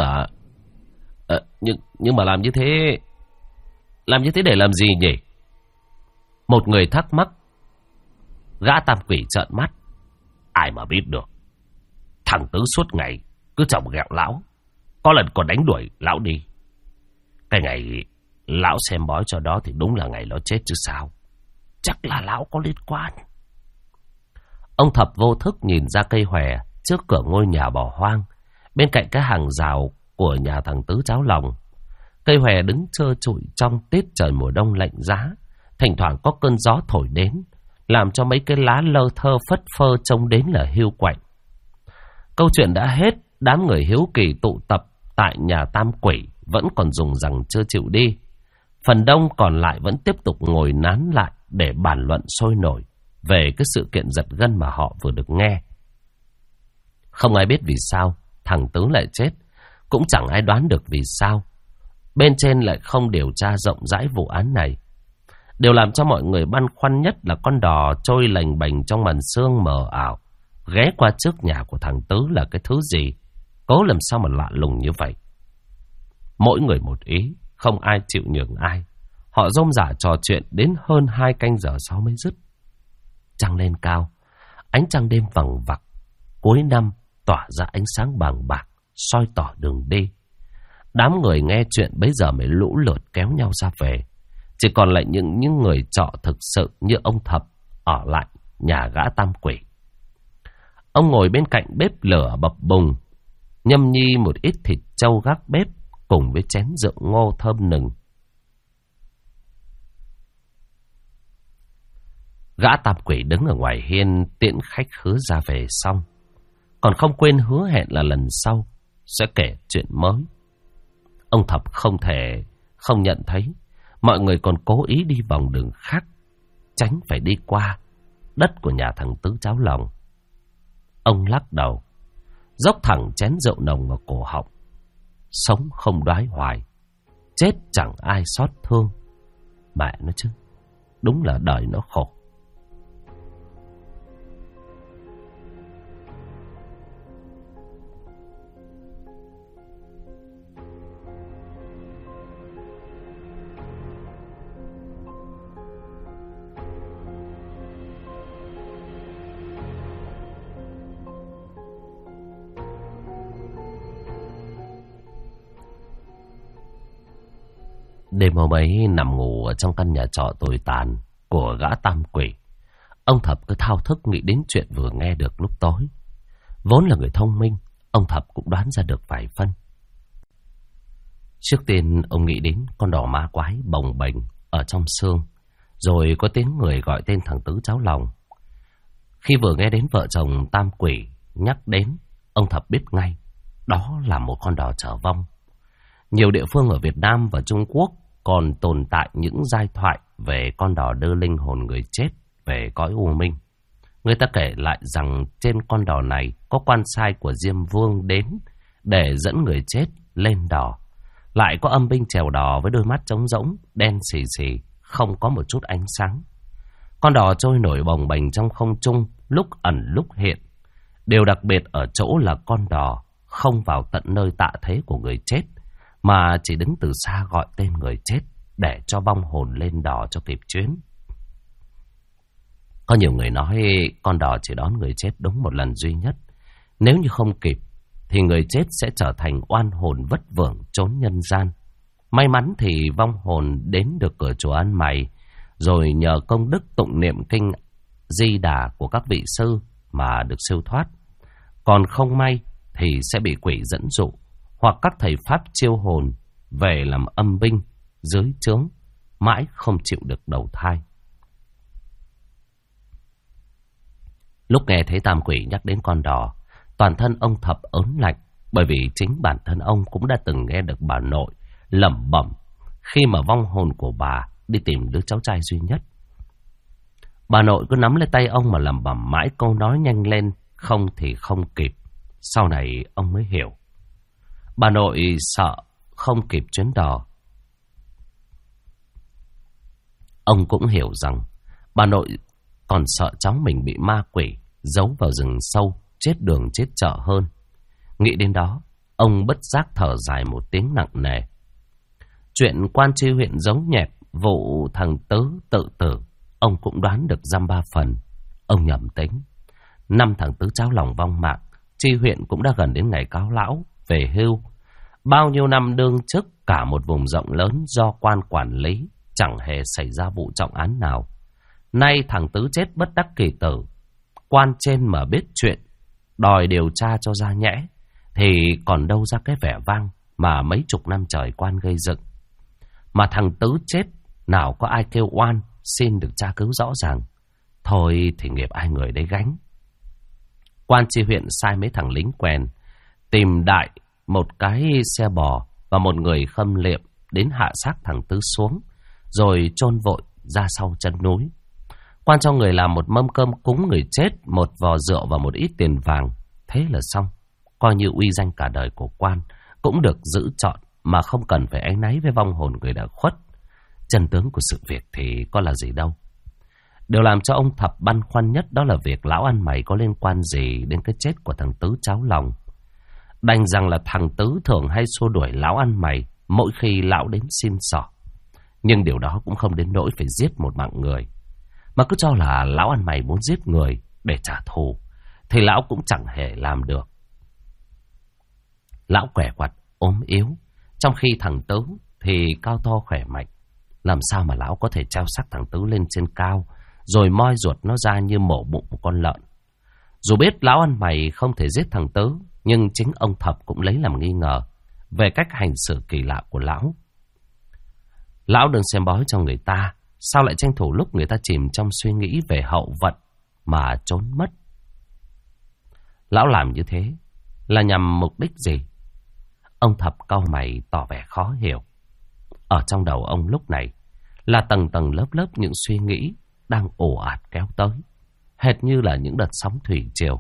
S2: mà làm như thế để làm gì nhỉ? Một người thắc mắc. Gã Tam Quỷ trợn mắt. Ai mà biết được. Thằng Tứ suốt ngày cứ chồng ghẹo lão, có lần còn đánh đuổi lão đi. Cái ngày lão xem bói cho đó thì đúng là ngày nó chết chứ sao. Chắc là lão có liên quan. Ông Thập vô thức nhìn ra cây hòe trước cửa ngôi nhà bỏ hoang, bên cạnh cái hàng rào của nhà thằng Tứ cháo lòng. Cây hòe đứng trơ trụi trong tiết trời mùa đông lạnh giá. Thỉnh thoảng có cơn gió thổi đến, làm cho mấy cái lá lơ thơ phất phơ trông đến là hiu quạnh. Câu chuyện đã hết. Đám người hiếu kỳ tụ tập tại nhà Tam Quỷ vẫn còn dùng rằng chưa chịu đi. Phần đông còn lại vẫn tiếp tục ngồi nán lại để bàn luận sôi nổi về cái sự kiện giật gân mà họ vừa được nghe. Không ai biết vì sao thằng Tứ lại chết, cũng chẳng ai đoán được vì sao bên trên lại không điều tra rộng rãi vụ án này. Điều làm cho mọi người băn khoăn nhất là con đò trôi lềnh bềnh trong màn sương mờ ảo ghé qua trước nhà của thằng Tứ là cái thứ gì, cố làm sao mà lạ lùng như vậy. Mỗi người một ý, không ai chịu nhường ai. Họ rôm rả trò chuyện đến hơn 2 canh giờ sau mới dứt. Trăng lên cao, ánh trăng đêm vằng vặc cuối năm tỏa ra ánh sáng bàng bạc, soi tỏ đường đi. Đám người nghe chuyện bấy giờ mới lũ lượt kéo nhau ra về. Chỉ còn lại những người trọ thực sự như ông Thập ở lại nhà gã Tam Quỷ. Ông ngồi bên cạnh bếp lửa bập bùng, nhâm nhi một ít thịt trâu gác bếp cùng với chén rượu ngô thơm nừng. Gã Tam Quỷ đứng ở ngoài hiên tiễn khách khứa ra về xong, còn không quên hứa hẹn là lần sau sẽ kể chuyện mới. Ông Thập không thể không nhận thấy mọi người còn cố ý đi vòng đường khác, tránh phải đi qua đất của nhà thằng Tứ Cháo Lòng. Ông lắc đầu, dốc thẳng chén rượu nồng vào cổ họng. Sống không đoái hoài, chết chẳng ai xót thương. Mẹ nó chứ, đúng là đời nó khổ. Đêm hôm ấy nằm ngủ ở trong căn nhà trọ tồi tàn của gã Tam Quỷ, ông Thập cứ thao thức nghĩ đến chuyện vừa nghe được lúc tối. Vốn là người thông minh, ông Thập cũng đoán ra được vài phân. Trước tiên ông nghĩ đến con đò ma quái bồng bềnh ở trong sương, rồi có tiếng người gọi tên thằng Tứ Cháo Lòng. Khi vừa nghe đến vợ chồng Tam Quỷ nhắc đến, ông Thập biết ngay đó là một con đò chở vong. Nhiều địa phương ở Việt Nam và Trung Quốc còn tồn tại những giai thoại về con đò đưa linh hồn người chết về cõi u minh. Người ta kể lại rằng trên con đò này có quan sai của Diêm Vương đến để dẫn người chết lên đò. Lại có âm binh chèo đò với đôi mắt trống rỗng, đen xì xì, không có một chút ánh sáng. Con đò trôi nổi bồng bềnh trong không trung, lúc ẩn lúc hiện. Điều đặc biệt ở chỗ là con đò không vào tận nơi tạ thế của người chết, mà chỉ đứng từ xa gọi tên người chết để cho vong hồn lên đò cho kịp chuyến. Có nhiều người nói con đò chỉ đón người chết đúng một lần duy nhất. Nếu như không kịp thì người chết sẽ trở thành oan hồn vất vưởng trốn nhân gian. May mắn thì vong hồn đến được cửa chùa Ăn Mày, rồi nhờ công đức tụng niệm kinh Di Đà của các vị sư mà được siêu thoát. Còn không may thì sẽ bị quỷ dẫn dụ, hoặc các thầy pháp chiêu hồn về làm âm binh dưới trướng, mãi không chịu được đầu thai. Lúc nghe thấy Tam Quỷ nhắc đến con đò, toàn thân ông Thập ớn lạnh, bởi vì chính bản thân ông cũng đã từng nghe được bà nội lẩm bẩm khi mà vong hồn của bà đi tìm đứa cháu trai duy nhất. Bà nội cứ nắm lấy tay ông mà lẩm bẩm mãi câu nói nhanh lên, không thì không kịp. Sau này ông mới hiểu. Bà nội sợ không kịp chuyến đò. Ông cũng hiểu rằng bà nội còn sợ cháu mình bị ma quỷ giấu vào rừng sâu, chết đường chết chợ hơn. Nghĩ đến đó, ông bất giác thở dài một tiếng nặng nề. Chuyện quan tri huyện giấu nhẹt vụ thằng Tứ tự tử, ông cũng đoán được dăm ba phần. Ông nhầm tính. 5 thằng Tứ Cháo Lòng vong mạng, tri huyện cũng đã gần đến ngày cáo lão về hưu. Bao nhiêu năm đương chức cả một vùng rộng lớn do quan quản lý, chẳng hề xảy ra vụ trọng án nào. Nay thằng Tứ chết bất đắc kỳ tử, quan trên mà biết chuyện, đòi điều tra cho ra nhẽ, thì còn đâu ra cái vẻ vang mà mấy chục năm trời quan gây dựng. Mà thằng Tứ chết, nào có ai kêu oan xin được tra cứu rõ ràng. Thôi thì nghiệp ai người đấy gánh. Quan tri huyện sai mấy thằng lính quèn tìm đại một cái xe bò và một người khâm liệm đến hạ xác thằng Tứ xuống, rồi chôn vội ra sau chân núi. Quan cho người làm một mâm cơm cúng người chết, một vò rượu và một ít tiền vàng. Thế là xong. Coi như uy danh cả đời của quan cũng được giữ trọn, mà không cần phải áy náy với vong hồn người đã khuất. Chân tướng của sự việc thì có là gì đâu. Điều làm cho ông Thập băn khoăn nhất đó là việc lão ăn mày có liên quan gì đến cái chết của thằng Tứ cháu lòng. Đành rằng là thằng Tứ thường hay xua đuổi lão ăn mày mỗi khi lão đến xin xỏ. Nhưng điều đó cũng không đến nỗi phải giết một mạng người. Mà cứ cho là lão ăn mày muốn giết người để trả thù, thì lão cũng chẳng hề làm được. Lão què quặt, ốm yếu, trong khi thằng Tứ thì cao to khỏe mạnh. Làm sao mà lão có thể treo xác thằng Tứ lên trên cao, rồi moi ruột nó ra như mổ bụng một con lợn. Dù biết lão ăn mày không thể giết thằng Tứ, nhưng chính ông Thập cũng lấy làm nghi ngờ về cách hành xử kỳ lạ của lão. Lão đừng xem bói cho người ta, sao lại tranh thủ lúc người ta chìm trong suy nghĩ về hậu vận mà trốn mất? Lão làm như thế là nhằm mục đích gì? Ông Thập cau mày tỏ vẻ khó hiểu. Ở trong đầu ông lúc này là tầng tầng lớp lớp những suy nghĩ đang ồ ạt kéo tới, hệt như là những đợt sóng thủy triều.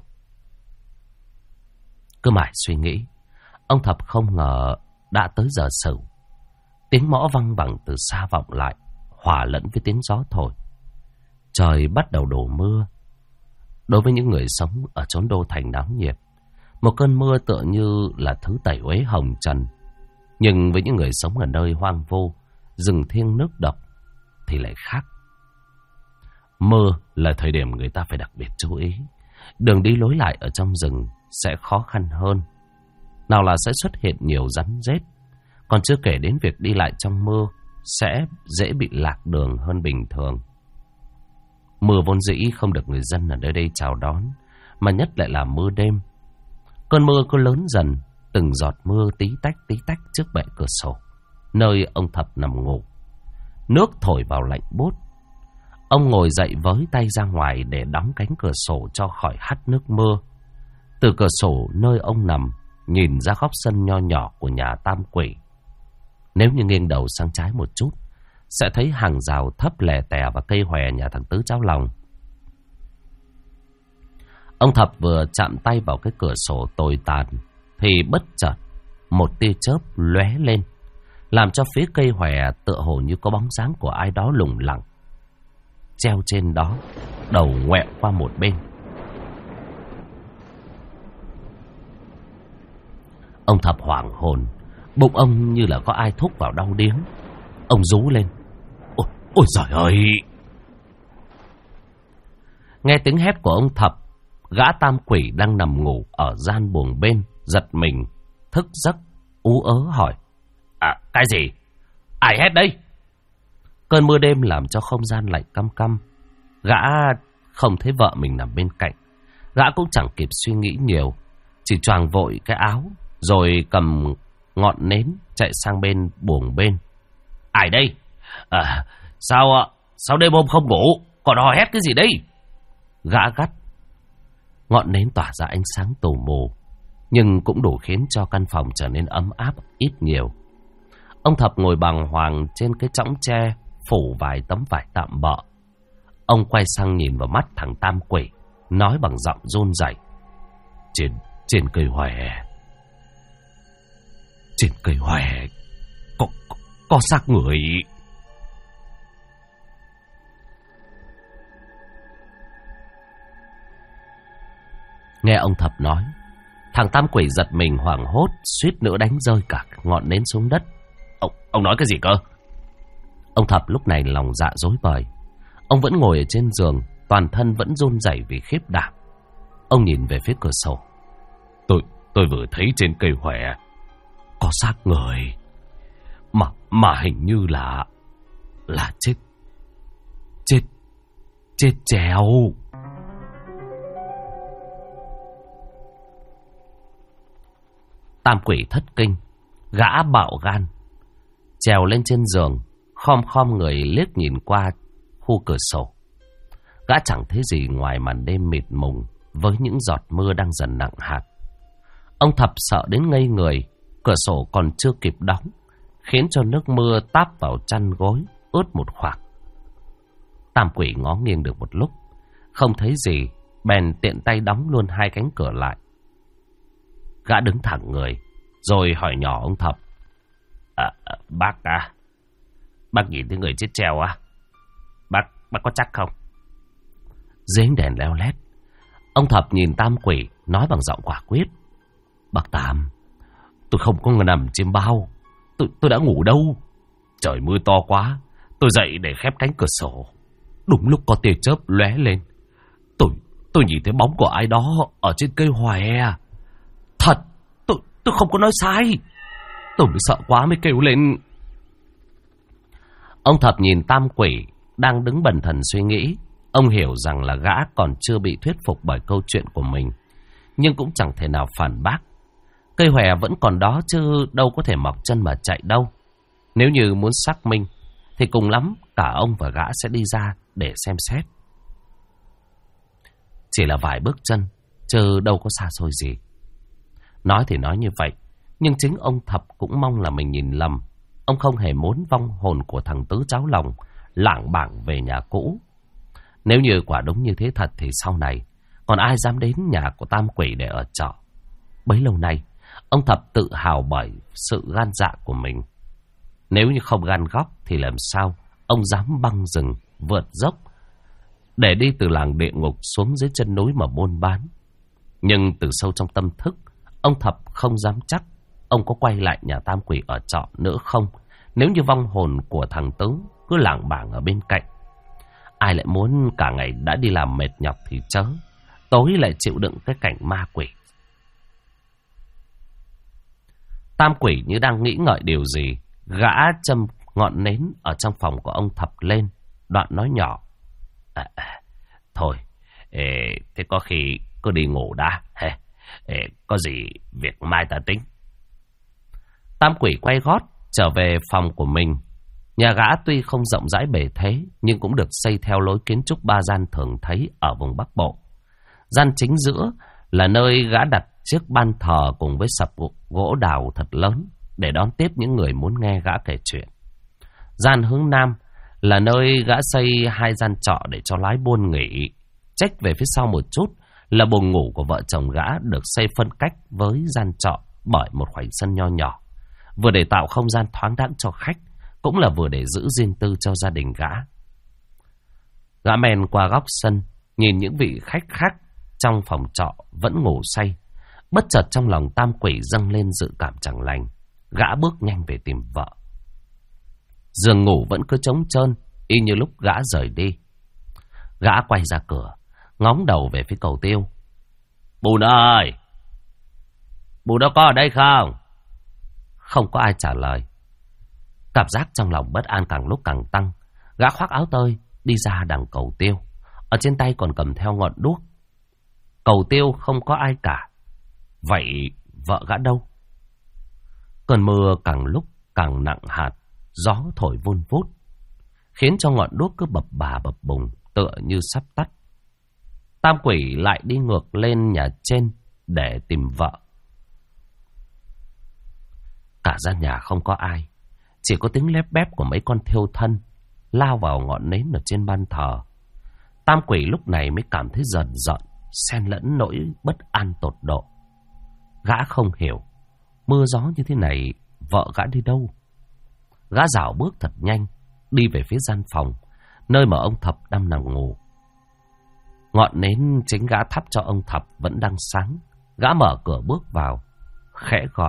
S2: Cứ mãi suy nghĩ, ông Thập không ngờ đã tới giờ sửu. Tiếng mõ văng vẳng từ xa vọng lại, hòa lẫn với tiếng gió thổi. Trời bắt đầu đổ mưa. Đối với những người sống ở chốn đô thành náo nhiệt, một cơn mưa tựa như là thứ tẩy uế hồng trần. Nhưng với những người sống ở nơi hoang vu, rừng thiêng nước độc thì lại khác. Mưa là thời điểm người ta phải đặc biệt chú ý. Đường đi lối lại ở trong rừng sẽ khó khăn hơn. Nào là sẽ xuất hiện nhiều rắn rết, còn chưa kể đến việc đi lại trong mưa sẽ dễ bị lạc đường hơn bình thường. Mưa vốn dĩ không được người dân ở nơi đây chào đón, mà nhất lại là mưa đêm. Cơn mưa cứ lớn dần, từng giọt mưa tí tách trước bệ cửa sổ, nơi ông Thập nằm ngủ. Nước thổi vào lạnh buốt. Ông ngồi dậy với tay ra ngoài để đóng cánh cửa sổ cho khỏi hắt nước mưa. Từ cửa sổ nơi ông nằm, nhìn ra góc sân nho nhỏ của nhà Tam Quỷ. Nếu như nghiêng đầu sang trái một chút, sẽ thấy hàng rào thấp lè tè và cây hòe nhà thằng Tứ cháu lòng. Ông Thập vừa chạm tay vào cái cửa sổ tồi tàn, thì bất chợt một tia chớp lóe lên, làm cho phía cây hòe tựa hồ như có bóng dáng của ai đó lủng lẳng treo trên đó, đầu ngoẹo qua một bên. Ông Thập hoảng hồn, bụng ông như là có ai thúc vào đau điếng. Ông rú lên: Ôi giời ơi! Nghe tiếng hét của ông Thập, gã Tam Quỷ đang nằm ngủ ở gian buồng bên giật mình, thức giấc, ú ớ hỏi: Cái gì? Ai hét đây? Cơn mưa đêm làm cho không gian lạnh căm căm. Gã không thấy vợ mình nằm bên cạnh. Gã cũng chẳng kịp suy nghĩ nhiều, chỉ choàng vội cái áo, rồi cầm ngọn nến chạy sang bên buồng bên. Ai đây? Sao đêm hôm không ngủ, còn hò hét cái gì đây? Gã gắt. Ngọn nến tỏa ra ánh sáng tù mù, nhưng cũng đủ khiến cho căn phòng trở nên ấm áp ít nhiều. Ông Thập ngồi bàng hoàng trên cái chõng tre phủ vài tấm vải tạm bợ. Ông quay sang nhìn vào mắt thằng Tam Quỷ, nói bằng giọng run rẩy: Trên cây hòe, trên cây hòe có xác người. Nghe ông Thập nói, thằng Tam Quỷ giật mình hoảng hốt, suýt nữa đánh rơi cả ngọn nến xuống đất. Ông nói cái gì cơ? Ông Thập lúc này lòng dạ rối bời. Ông vẫn ngồi ở trên giường, toàn thân vẫn run rẩy vì khiếp đảm. Ông nhìn về phía cửa sổ. Tôi vừa thấy trên cây hòe có xác người, mà hình như là chết treo. Tam Quỷ thất kinh, gã bạo gan, trèo lên trên giường, khom người liếc nhìn qua khu cửa sổ. Gã chẳng thấy gì ngoài màn đêm mịt mùng với những giọt mưa đang dần nặng hạt. Ông Thập sợ đến ngây người, Cửa sổ còn chưa kịp đóng, khiến cho nước mưa táp vào chăn gối, ướt một khoảng. Tam Quỷ ngó nghiêng được một lúc, không thấy gì, bèn tiện tay đóng luôn hai cánh cửa lại. Gã đứng thẳng người, rồi hỏi nhỏ ông Thập. Bác à, bác nhìn thấy người chết treo à? Bác có chắc không? Dưới ánh đèn leo lét, ông Thập nhìn Tam Quỷ, nói bằng giọng quả quyết. Bác Tam, tôi không có nằm trên bao, tôi đã ngủ đâu. Trời mưa to quá, tôi dậy để khép cánh cửa sổ. Đúng lúc có tia chớp lóe lên, tôi nhìn thấy bóng của ai đó ở trên cây hòe. Thật, tôi không có nói sai. Tôi sợ quá mới kêu lên. Ông Thập nhìn Tam Quỷ đang đứng bần thần suy nghĩ. Ông hiểu rằng là gã còn chưa bị thuyết phục bởi câu chuyện của mình, nhưng cũng chẳng thể nào phản bác. Cây hòe vẫn còn đó chứ đâu có thể mọc chân mà chạy đâu. Nếu như muốn xác minh thì cùng lắm cả ông và gã sẽ đi ra để xem xét. Chỉ là vài bước chân, chứ đâu có xa xôi gì. Nói thì nói như vậy, nhưng chính ông Thập cũng mong là mình nhìn lầm. Ông không hề muốn vong hồn của thằng Tứ cháu lòng lảng bảng về nhà cũ. Nếu như quả đúng như thế thật thì sau này còn ai dám đến nhà của Tam Quỷ để ở trọ. Bấy lâu nay, ông Thập tự hào bởi sự gan dạ của mình. Nếu như không gan góc thì làm sao ông dám băng rừng, vượt dốc để đi từ làng địa ngục xuống dưới chân núi mà buôn bán. Nhưng từ sâu trong tâm thức, ông Thập không dám chắc ông có quay lại nhà Tam Quỷ ở trọ nữa không, nếu như vong hồn của thằng Tứ cứ lảng bảng ở bên cạnh. Ai lại muốn cả ngày đã đi làm mệt nhọc thì chớ, tối lại chịu đựng cái cảnh ma quỷ. Tam Quỷ như đang nghĩ ngợi điều gì, gã châm ngọn nến ở trong phòng của ông Thập lên, đoạn nói nhỏ. Thôi, thế có khi cứ đi ngủ đã. Có gì việc mai ta tính. Tam Quỷ quay gót trở về phòng của mình. Nhà gã tuy không rộng rãi bề thế, nhưng cũng được xây theo lối kiến trúc ba gian thường thấy ở vùng Bắc Bộ. Gian chính giữa là nơi gã đặt chiếc ban thờ cùng với sập gỗ đào thật lớn để đón tiếp những người muốn nghe gã kể chuyện. Gian hướng nam là nơi gã xây hai gian trọ để cho lái buôn nghỉ. Chếch về phía sau một chút là buồng ngủ của vợ chồng gã, được xây phân cách với gian trọ bởi một khoảnh sân nho nhỏ, vừa để tạo không gian thoáng đãng cho khách, cũng là vừa để giữ riêng tư cho gia đình gã. Gã men qua góc sân, nhìn những vị khách khác trong phòng trọ vẫn ngủ say. Bất chợt trong lòng Tam Quỷ dâng lên dự cảm chẳng lành. Gã bước nhanh về tìm vợ. Giường ngủ vẫn cứ trống trơn, y như lúc gã rời đi. Gã quay ra cửa, ngóng đầu về phía cầu tiêu. Bùn ơi! Bùn đâu có ở đây không? Không có ai trả lời. Cảm giác trong lòng bất an càng lúc càng tăng. Gã khoác áo tơi đi ra đằng cầu tiêu, ở trên tay còn cầm theo ngọn đuốc. Cầu tiêu không có ai cả. Vậy vợ gã đâu? Cơn mưa càng lúc càng nặng hạt, gió thổi vun vút, khiến cho ngọn đuốc cứ bập bà bập bùng, tựa như sắp tắt. Tam Quỷ lại đi ngược lên nhà trên để tìm vợ. Cả gian nhà không có ai, chỉ có tiếng lép bép của mấy con thiêu thân lao vào ngọn nến ở trên ban thờ. Tam Quỷ lúc này mới cảm thấy dần dần, xen lẫn nỗi bất an tột độ. Gã không hiểu, mưa gió như thế này, vợ gã đi đâu? Gã dạo bước thật nhanh, đi về phía gian phòng, nơi mà ông Thập đang nằm ngủ. Ngọn nến chính gã thắp cho ông Thập vẫn đang sáng. Gã mở cửa bước vào, khẽ gọi.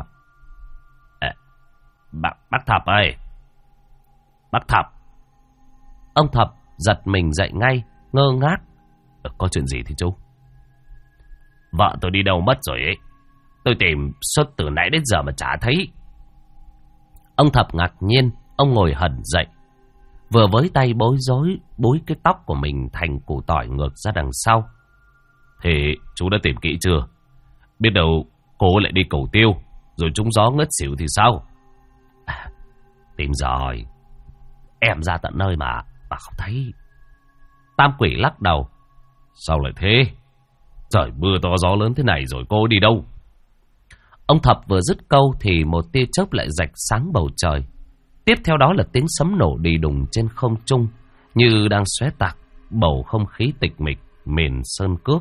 S2: Bác Thập ơi! Bác Thập! Ông Thập giật mình dậy ngay, ngơ ngác. Có chuyện gì thì chú? Vợ tôi đi đâu mất rồi ấy. Tôi tìm suốt từ nãy đến giờ mà chả thấy. Ông Thập ngạc nhiên, ông ngồi hẳn dậy, vừa với tay bối rối búi cái tóc của mình thành củ tỏi ngược ra đằng sau. Thì chú đã tìm kỹ chưa? Biết đâu cô lại đi cầu tiêu, rồi trúng gió ngất xỉu thì sao? Tìm rồi, em ra tận nơi mà không thấy. Tam Quỷ lắc đầu. Sao lại thế? Trời mưa to gió lớn thế này rồi cô đi đâu? Ông Thập vừa dứt câu thì một tia chớp lại rạch sáng bầu trời. Tiếp theo đó là tiếng sấm nổ đi đùng trên không trung, như đang xé tạc bầu không khí tịch mịch miền sơn cước.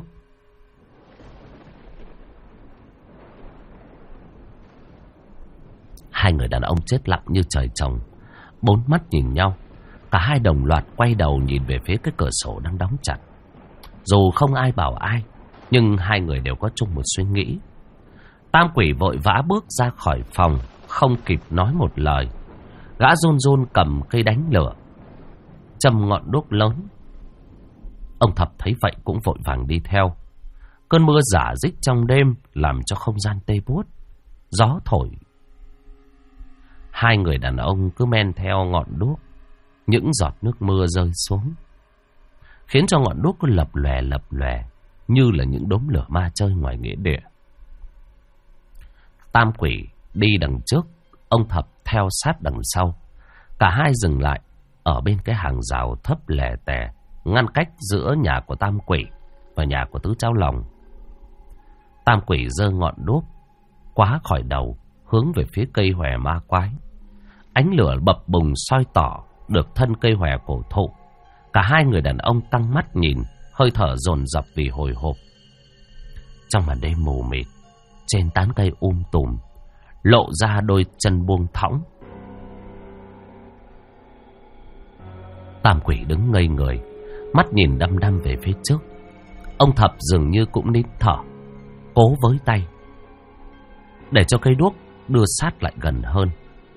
S2: Hai người đàn ông chết lặng như trời trồng, bốn mắt nhìn nhau. Cả hai đồng loạt quay đầu nhìn về phía cái cửa sổ đang đóng chặt. Dù không ai bảo ai, nhưng hai người đều có chung một suy nghĩ. Tam Quỷ vội vã bước ra khỏi phòng, không kịp nói một lời. Gã run run cầm cây đánh lửa, châm ngọn đuốc lớn. Ông Thập thấy vậy cũng vội vàng đi theo. Cơn mưa rả rích trong đêm làm cho không gian tê buốt. Gió thổi. Hai người đàn ông cứ men theo ngọn đuốc. Những giọt nước mưa rơi xuống, khiến cho ngọn đuốc cứ lập lòe như là những đốm lửa ma chơi ngoài nghĩa địa. Tam Quỷ đi đằng trước, ông Thập theo sát đằng sau. Cả hai dừng lại ở bên cái hàng rào thấp lè tè, ngăn cách giữa nhà của Tam Quỷ và nhà của Tứ Cháu Lòng. Tam Quỷ giơ ngọn đuốc quá khỏi đầu, hướng về phía cây hòe ma quái. Ánh lửa bập bùng soi tỏ được thân cây hòe cổ thụ. Cả hai người đàn ông căng mắt nhìn, hơi thở dồn dập vì hồi hộp. Trong màn đêm mù mịt, trên tán cây tùm lộ ra đôi chân buông thõng. Tam Quỷ đứng ngây người, mắt nhìn đăm đăm về phía trước. Ông Thập dường như cũng nín thở, cố với tay để cho cây đuốc đưa sát lại gần hơn.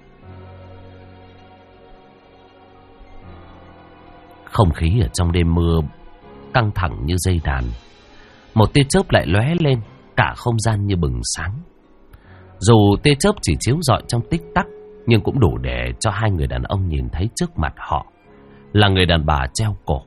S2: Không khí ở trong đêm mưa căng thẳng như dây đàn. Một tia chớp lại lóe lên, cả không gian như bừng sáng. Dù tia chớp chỉ chiếu rọi trong tích tắc, nhưng cũng đủ để cho hai người đàn ông nhìn thấy trước mặt họ là người đàn bà treo cổ.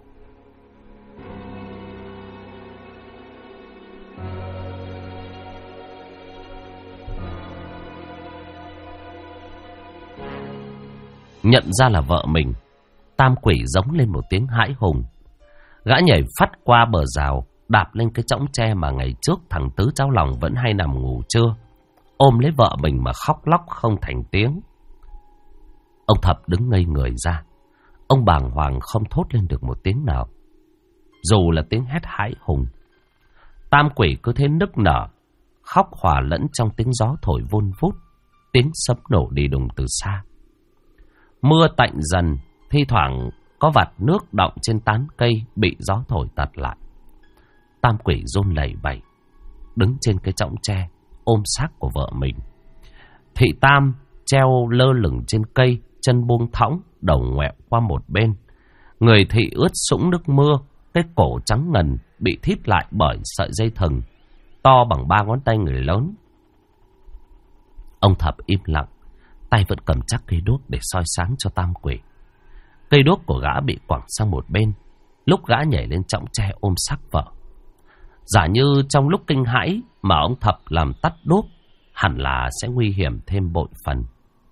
S2: Nhận ra là vợ mình, Tam Quỷ giống lên một tiếng hãi hùng. Gã nhảy phắt qua bờ rào, đạp lên cái chõng tre mà ngày trước thằng Tứ Cháu Lòng vẫn hay nằm ngủ trưa, ôm lấy vợ mình mà khóc lóc không thành tiếng. Ông Thập đứng ngây người ra. Ông bàng hoàng không thốt lên được một tiếng nào, dù là tiếng hét hãi hùng. Tam Quỷ cứ thế nức nở, khóc hòa lẫn trong tiếng gió thổi vun vút, tiếng sấm nổ đi đùng từ xa. Mưa tạnh dần, thi thoảng có vạt nước đọng trên tán cây bị gió thổi tạt lại. Tam Quỷ run lẩy bẩy, đứng trên cái chõng tre ôm xác của vợ mình. Thị Tam treo lơ lửng trên cây, chân buông thõng, đầu ngoẹo qua một bên. Người thị ướt sũng nước mưa, cái cổ trắng ngần bị thít lại bởi sợi dây thừng to bằng 3 ngón tay người lớn. Ông Thập im lặng, tay vẫn cầm chắc cây đuốc để soi sáng cho Tam Quỷ. Cây đuốc của gã bị quẳng sang một bên lúc gã nhảy lên chõng tre ôm xác vợ. Giả như trong lúc kinh hãi mà ông Thập làm tắt đuốc, hẳn là sẽ nguy hiểm thêm bội phần.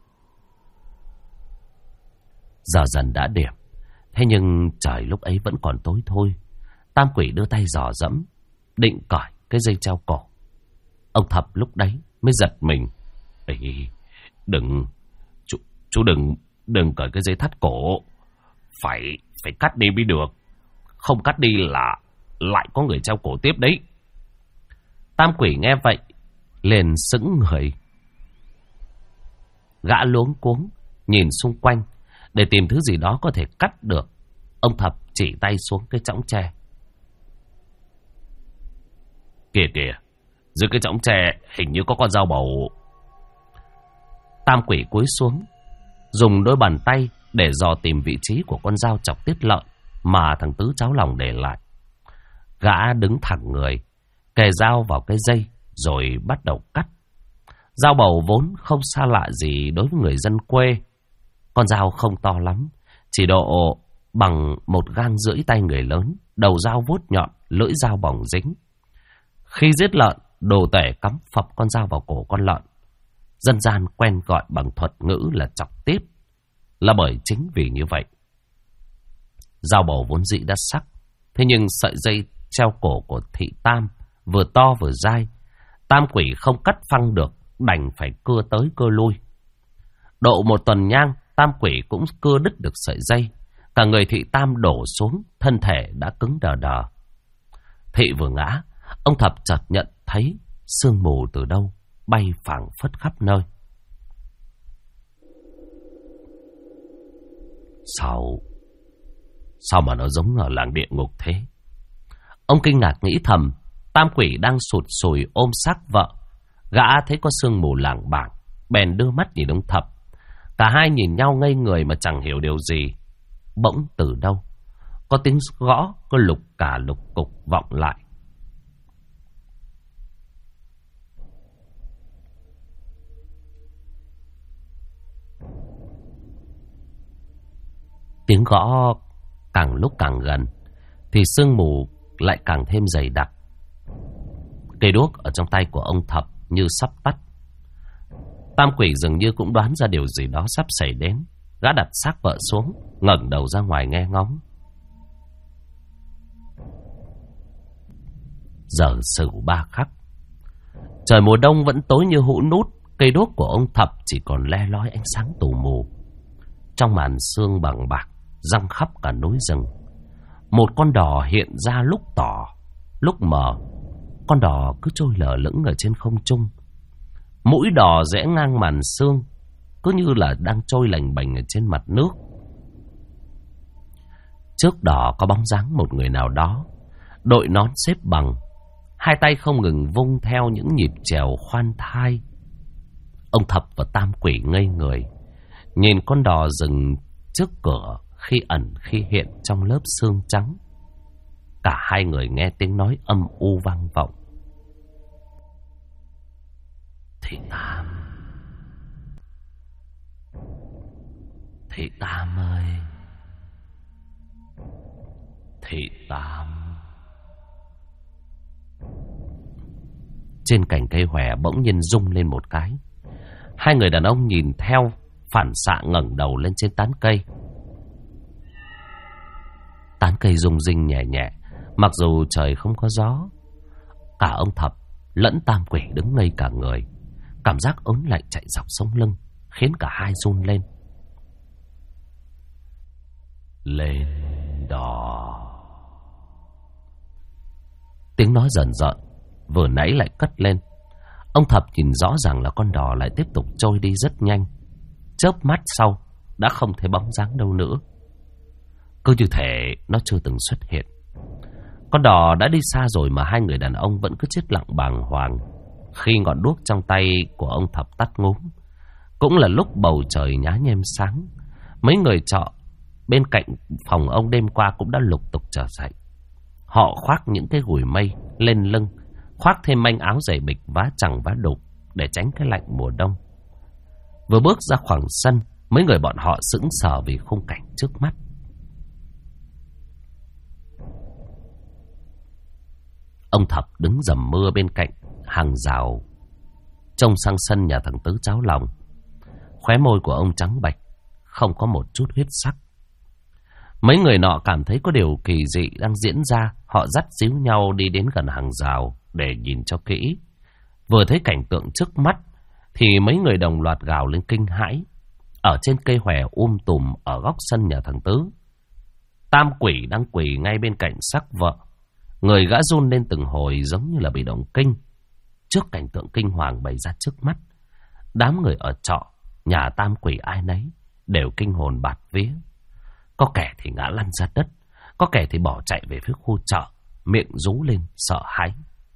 S2: Giờ dần đã điểm, thế nhưng trời lúc ấy vẫn còn tối thôi. Tam Quỷ đưa tay dò dẫm, định cởi cái dây treo cổ. Ông Thập lúc đấy mới giật mình. Ê, đừng, chú đừng cởi cái dây thắt cổ. Phải cắt đi mới được. Không cắt đi là lại có người treo cổ tiếp đấy. Tam Quỷ nghe vậy liền sững người. Gã luống cuống nhìn xung quanh để tìm thứ gì đó có thể cắt được. Ông Thập chỉ tay xuống cái chõng tre. Kìa kìa, dưới cái chõng tre hình như có con dao bầu. Tam Quỷ cúi xuống, dùng đôi bàn tay để dò tìm vị trí của con dao chọc tiết lợn mà thằng Tứ Cháu Lòng để lại. Gã đứng thẳng người, kề dao vào cái dây rồi bắt đầu cắt. Dao bầu vốn không xa lạ gì đối với người dân quê. Con dao không to lắm, chỉ độ bằng 1 gang rưỡi tay người lớn, đầu dao vuốt nhọn, lưỡi dao bỏng dính. Khi giết lợn, đồ tể cắm phập con dao vào cổ con lợn. Dân gian quen gọi bằng thuật ngữ là chọc tiếp, là bởi chính vì như vậy. Dao bầu vốn dĩ đã sắc, thế nhưng sợi dây treo cổ của thị Tam vừa to vừa dai. Tam Quỷ không cắt phăng được đành phải cưa tới cưa lui. Độ một tuần nhang, Tam Quỷ cũng cưa đứt được sợi dây. Cả người Thị Tam đổ xuống, thân thể đã cứng đờ đờ. Thị vừa ngã, ông Thập chợt nhận thấy sương mù từ đâu bay phảng phất khắp nơi. Sao mà nó giống ở làng địa ngục thế? Ông kinh ngạc nghĩ thầm. Tam Quỷ đang sụt sùi ôm xác vợ. Gã thấy có sương mù lảng bảng, bèn đưa mắt nhìn ông Thập. Cả hai nhìn nhau ngây người mà chẳng hiểu điều gì. Bỗng từ đâu có tiếng gõ, có lục cả lục cục vọng lại. Tiếng gõ càng lúc càng gần thì sương mù lại càng thêm dày đặc. Cây đuốc ở trong tay của ông Thập như sắp tắt. Tam Quỷ dường như cũng đoán ra điều gì đó sắp xảy đến. Gã đặt xác vợ xuống, ngẩng đầu ra ngoài nghe ngóng. Giờ Sửu 3 khắc. Trời mùa đông vẫn tối như hũ nút. Cây đuốc của ông Thập chỉ còn le lói ánh sáng tù mù. Trong màn sương bằng bạc giăng khắp cả núi rừng. Một con đò hiện ra lúc tỏ lúc mờ. Con đò cứ trôi lờ lững ở trên không trung. Mũi đò rẽ ngang màn sương, cứ như là đang trôi lành bềnh ở trên mặt nước. Trước đò có bóng dáng một người nào đó, đội nón xếp bằng, hai tay không ngừng vung theo những nhịp chèo khoan thai. Ông Thập và Tam Quỷ ngây người, nhìn con đò dừng trước cửa, khi ẩn khi hiện trong lớp sương trắng. Cả hai người nghe tiếng nói âm u vang vọng. Thị Tam, Thị Tam ơi, Thị Tam. Trên cành cây hòe bỗng nhiên rung lên một cái. Hai người đàn ông nhìn theo, phản xạ ngẩng đầu lên trên tán cây. Tán cây rung rinh nhẹ nhẹ, mặc dù trời không có gió. Cả ông Thập lẫn Tam Quỷ đứng ngây cả người. Cảm giác ớn lạnh chạy dọc sống lưng, khiến cả hai run lên. Lên đò. Tiếng nói dần dần, vừa nãy lại cất lên. Ông Thập nhìn rõ ràng là con đò lại tiếp tục trôi đi rất nhanh. Chớp mắt sau, đã không thấy bóng dáng đâu nữa. Cứ như thể nó chưa từng xuất hiện. Con đò đã đi xa rồi mà hai người đàn ông vẫn cứ chết lặng bàng hoàng. Khi ngọn đuốc trong tay của ông Thập tắt ngúm, cũng là lúc bầu trời nhá nhem sáng. Mấy người trọ bên cạnh phòng ông đêm qua cũng đã lục tục trở dậy. Họ khoác những cái gùi mây lên lưng, khoác thêm manh áo dày bịch vá chằng vá đục để tránh cái lạnh mùa đông. Vừa bước ra khoảng sân, mấy người bọn họ sững sờ vì khung cảnh trước mắt. Ông Thập đứng dầm mưa bên cạnh hàng rào, trông sang sân nhà thằng Tứ cháo lòng. Khóe môi của ông trắng bạch, không có một chút huyết sắc. Mấy người nọ cảm thấy có điều kỳ dị đang diễn ra. Họ dắt díu nhau đi đến gần hàng rào để nhìn cho kỹ. Vừa thấy cảnh tượng trước mắt thì mấy người đồng loạt gào lên kinh hãi. Ở trên cây hòe tùm ở góc sân nhà thằng Tứ, Tam Quỷ đang quỳ ngay bên cạnh xác vợ. Người gã run lên từng hồi giống như là bị động kinh trước cảnh tượng kinh hoàng bày ra trước mắt. Đám người ở trọ nhà Tam Quỷ ai nấy đều kinh hồn bạt vía. Có kẻ thì ngã lăn ra đất, có kẻ thì bỏ chạy về phía khu chợ, miệng rú lên sợ hãi.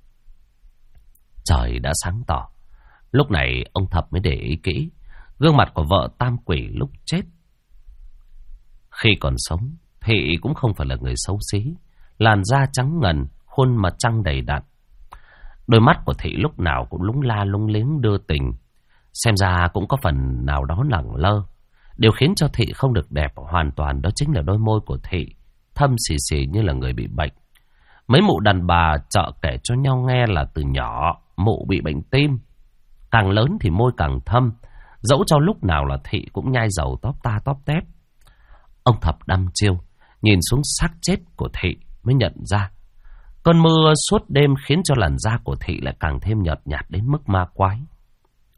S2: Trời đã sáng tỏ. Lúc này ông Thập mới để ý kỹ gương mặt của vợ Tam Quỷ lúc chết. Khi còn sống, Thị cũng không phải là người xấu xí, làn da trắng ngần, khuôn mặt trăng đầy đặn. Đôi mắt của Thị lúc nào cũng lúng la lúng liếng đưa tình, xem ra cũng có phần nào đó lẳng lơ. Điều khiến cho Thị không được đẹp hoàn toàn đó chính là đôi môi của Thị thâm xì xì như là người bị bệnh. Mấy mụ đàn bà chợ kể cho nhau nghe là từ nhỏ mụ bị bệnh tim, càng lớn thì môi càng thâm, dẫu cho lúc nào là Thị cũng nhai dầu tóp ta tóp tép. Ông Thập đăm chiêu nhìn xuống xác chết của Thị mới nhận ra cơn mưa suốt đêm khiến cho làn da của Thị lại càng thêm nhợt nhạt đến mức ma quái.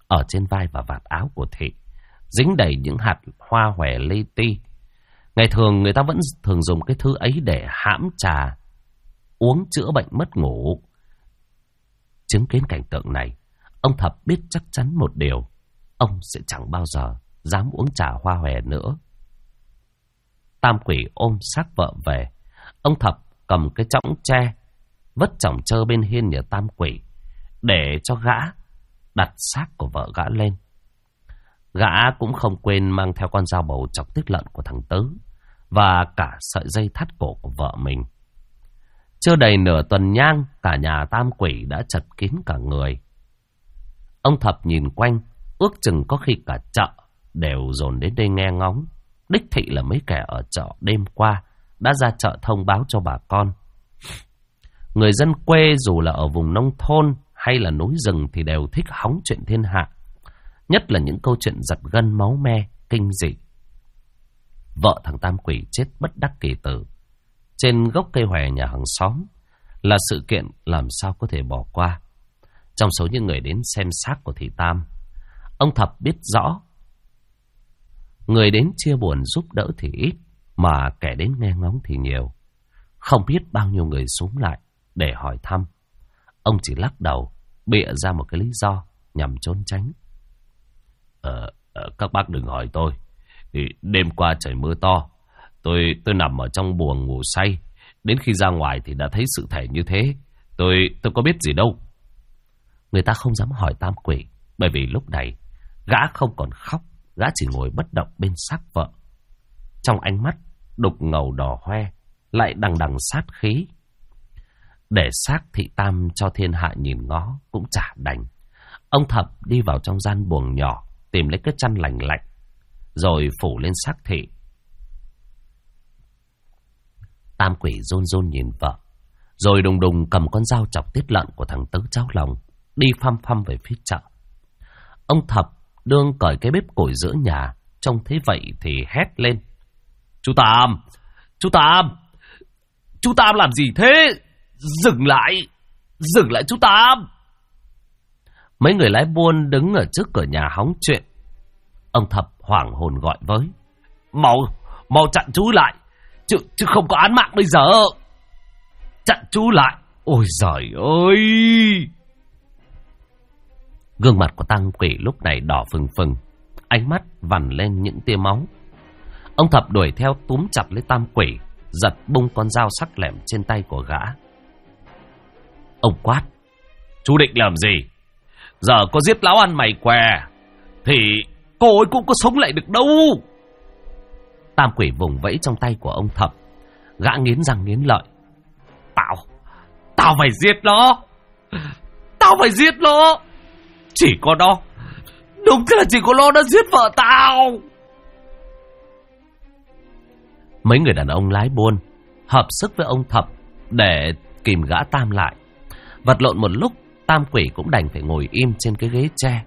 S2: ở trên vai và vạt áo của Thị, dính đầy những hạt hoa hòe li ti. Ngày thường người ta vẫn thường dùng cái thứ ấy để hãm trà, uống chữa bệnh mất ngủ. Chứng kiến cảnh tượng này, ông Thập biết chắc chắn một điều, ông sẽ chẳng bao giờ dám uống trà hoa hòe nữa. Tam Quỷ ôm xác vợ về, ông Thập cầm cái chõng tre vất chỏng trơ bên hiên nhà Tam Quỷ để cho gã đặt xác của vợ gã lên. Gã cũng không quên mang theo con dao bầu chọc tiết lợn của thằng Tứ và cả sợi dây thắt cổ của vợ mình. Chưa đầy nửa tuần nhang, cả nhà Tam Quỷ đã chật kín cả người. Ông Thập nhìn quanh, ước chừng có khi cả chợ đều dồn đến đây nghe ngóng. Đích thị là mấy kẻ ở chợ đêm qua đã ra chợ thông báo cho bà con. Người dân quê dù là ở vùng nông thôn hay là núi rừng thì đều thích hóng chuyện thiên hạ, nhất là những câu chuyện giật gân máu me, kinh dị. Vợ thằng Tam Quỷ chết bất đắc kỳ tử trên gốc cây hòe nhà hàng xóm là sự kiện làm sao có thể bỏ qua. Trong số những người đến xem xác của Thị Tam, ông Thập biết rõ người đến chia buồn giúp đỡ thì ít, mà kẻ đến nghe ngóng thì nhiều. Không biết bao nhiêu người xúm lại để hỏi thăm. Ông chỉ lắc đầu, bịa ra một cái lý do nhằm trốn tránh. Các bác đừng hỏi tôi. Đêm qua trời mưa to, tôi nằm ở trong buồng ngủ say. Đến khi ra ngoài thì đã thấy sự thể như thế. Tôi có biết gì đâu. Người ta không dám hỏi Tam Quỷ, bởi vì lúc này gã không còn khóc, gã chỉ ngồi bất động bên xác vợ. Trong ánh mắt đục ngầu đỏ hoe, lại đằng đằng sát khí. Để xác Thị Tam cho thiên hạ nhìn ngó cũng chả đành. Ông Thập đi vào trong gian buồng nhỏ, tìm lấy cái chăn lành lạnh, rồi phủ lên xác Thị. Tam Quỷ run run nhìn vợ, rồi đùng đùng cầm con dao chọc tiết lợn của thằng Tứ cháu lòng, đi phăm phăm về phía chợ. Ông Thập đương cởi cái bếp củi giữa nhà, trông thấy vậy thì hét lên: Chú Tam! Chú Tam! Chú Tam làm gì thế? Dừng lại! Dừng lại chú Tam! Mấy người lái buôn đứng ở trước cửa nhà hóng chuyện. Ông Thập hoảng hồn gọi với: Mau chặn chú lại, chứ không có án mạng bây giờ. Chặn chú lại! Ôi giời ơi! Gương mặt của Tam Quỷ lúc này đỏ phừng phừng, ánh mắt vằn lên những tia máu. Ông Thập đuổi theo túm chặt lấy Tam Quỷ, giật bung con dao sắc lẹm trên tay của gã. Ông quát: Chú định làm gì? Giờ có giết láo ăn mày què thì cô ấy cũng có sống lại được đâu. Tam Quỷ vùng vẫy trong tay của ông Thập. Gã nghiến răng nghiến lợi: Tao phải giết nó! Tao phải giết nó! Chỉ có nó, đúng là chỉ có nó đã giết vợ tao. Mấy người đàn ông lái buôn hợp sức với ông Thập để kìm gã Tam lại. Vật lộn một lúc, Tam Quỷ cũng đành phải ngồi im trên cái ghế tre.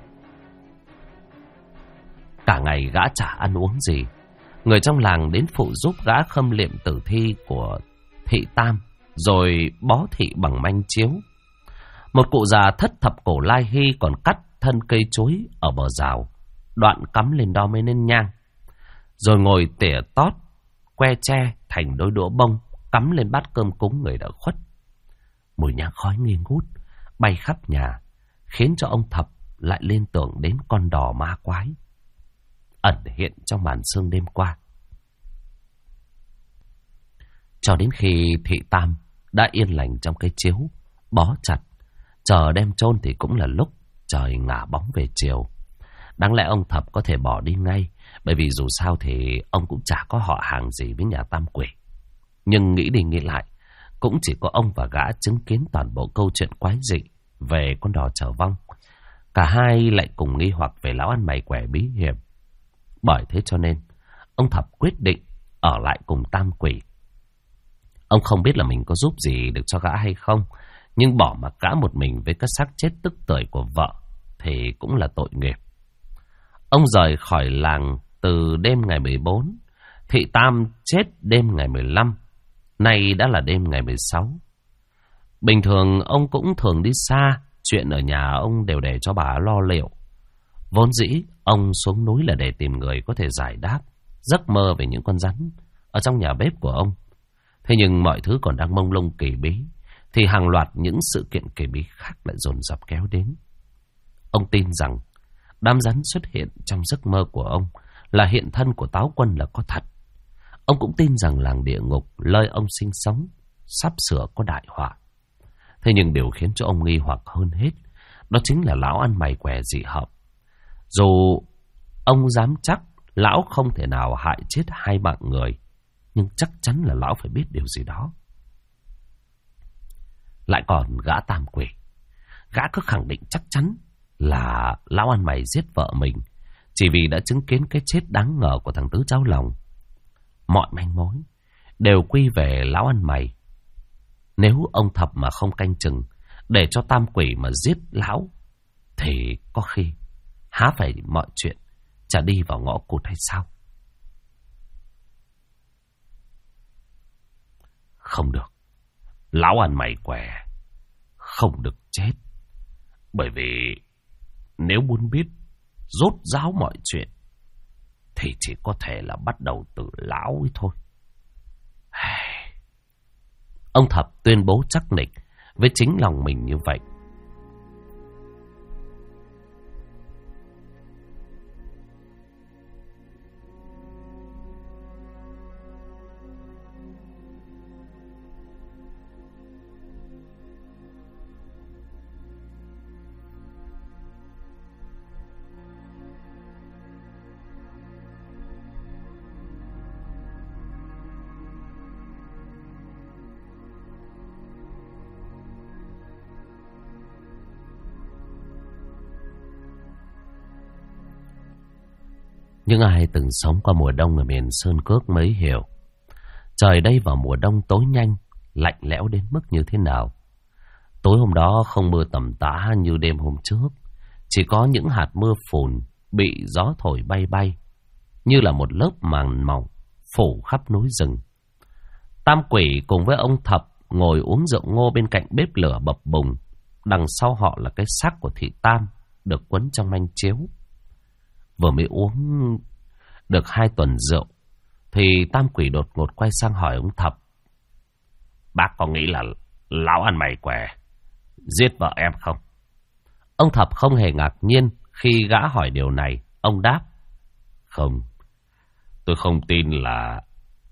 S2: Cả ngày gã chả ăn uống gì. Người trong làng đến phụ giúp gã khâm liệm tử thi của Thị Tam, rồi bó thị bằng manh chiếu. Một cụ già thất thập cổ lai hy còn cắt thân cây chuối ở bờ rào, đoạn cắm lên đó mới nên nhang, rồi ngồi tỉa tót que tre thành đôi đũa bông, cắm lên bát cơm cúng người đã khuất. Mùi nhang khói nghi ngút bay khắp nhà, khiến cho ông Thập lại liên tưởng đến con đò ma quái ẩn hiện trong màn sương đêm qua. Cho đến khi Thị Tam đã yên lành trong cái chiếu bó chặt, chờ đem chôn thì cũng là lúc trời ngả bóng về chiều. Đáng lẽ ông Thập có thể bỏ đi ngay, bởi vì dù sao thì ông cũng chả có họ hàng gì với nhà Tam Quỷ. Nhưng nghĩ đi nghĩ lại, cũng chỉ có ông và gã chứng kiến toàn bộ câu chuyện quái dị về con đò chở vong. Cả hai lại cùng nghi hoặc về lão ăn mày quẻ bí hiểm. Bởi thế cho nên ông Thập quyết định ở lại cùng Tam Quỷ. Ông không biết là mình có giúp gì được cho gã hay không, nhưng bỏ mặc gã một mình với cái xác chết tức tưởi của vợ thì cũng là tội nghiệp. Ông rời khỏi làng từ đêm ngày 14, Thị Tam chết đêm ngày 15, nay đã là đêm ngày 16. Bình thường ông cũng thường đi xa, chuyện ở nhà ông đều để cho bà lo liệu. Vốn dĩ, ông xuống núi là để tìm người có thể giải đáp giấc mơ về những con rắn ở trong nhà bếp của ông. Thế nhưng mọi thứ còn đang mông lung kỳ bí, thì hàng loạt những sự kiện kỳ bí khác lại dồn dập kéo đến. Ông tin rằng đám rắn xuất hiện trong giấc mơ của ông là hiện thân của Táo Quân là có thật. Ông cũng tin rằng làng địa ngục nơi ông sinh sống sắp sửa có đại họa. Thế nhưng điều khiến cho ông nghi hoặc hơn hết, đó chính là lão ăn mày què dị hợm. Dù ông dám chắc lão không thể nào hại chết 2 mạng người, nhưng chắc chắn là lão phải biết điều gì đó. Lại còn gã tam quỷ, gã cứ khẳng định chắc chắn là lão ăn mày giết vợ mình, chỉ vì đã chứng kiến cái chết đáng ngờ của thằng Tứ Cháu Lòng. Mọi manh mối đều quy về lão ăn mày. Nếu ông Thập mà không canh chừng, để cho tam quỷ mà giết lão, thì có khi há phải mọi chuyện chả đi vào ngõ cụt hay sao? Không được, lão ăn mày què không được chết. Bởi vì nếu muốn biết rốt ráo mọi chuyện thì chỉ có thể là bắt đầu từ lão ấy thôi. Ông Thập tuyên bố chắc nịch với chính lòng mình như vậy. Những ai từng sống qua mùa đông ở miền Sơn Cước mới hiểu, trời đây vào mùa đông tối nhanh, lạnh lẽo đến mức như thế nào. Tối hôm đó không mưa tầm tã như đêm hôm trước, chỉ có những hạt mưa phùn bị gió thổi bay bay, như là một lớp màng mỏng phủ khắp núi rừng. Tam quỷ cùng với ông Thập ngồi uống rượu ngô bên cạnh bếp lửa bập bùng. Đằng sau họ là cái xác của thị Tam được quấn trong manh chiếu. Vừa mới uống được 2 tuần rượu thì tam quỷ đột ngột quay sang hỏi ông Thập: "Bác có nghĩ là lão ăn mày què giết vợ em không?" Ông Thập không hề ngạc nhiên khi gã hỏi điều này. Ông đáp: "Không, tôi không tin là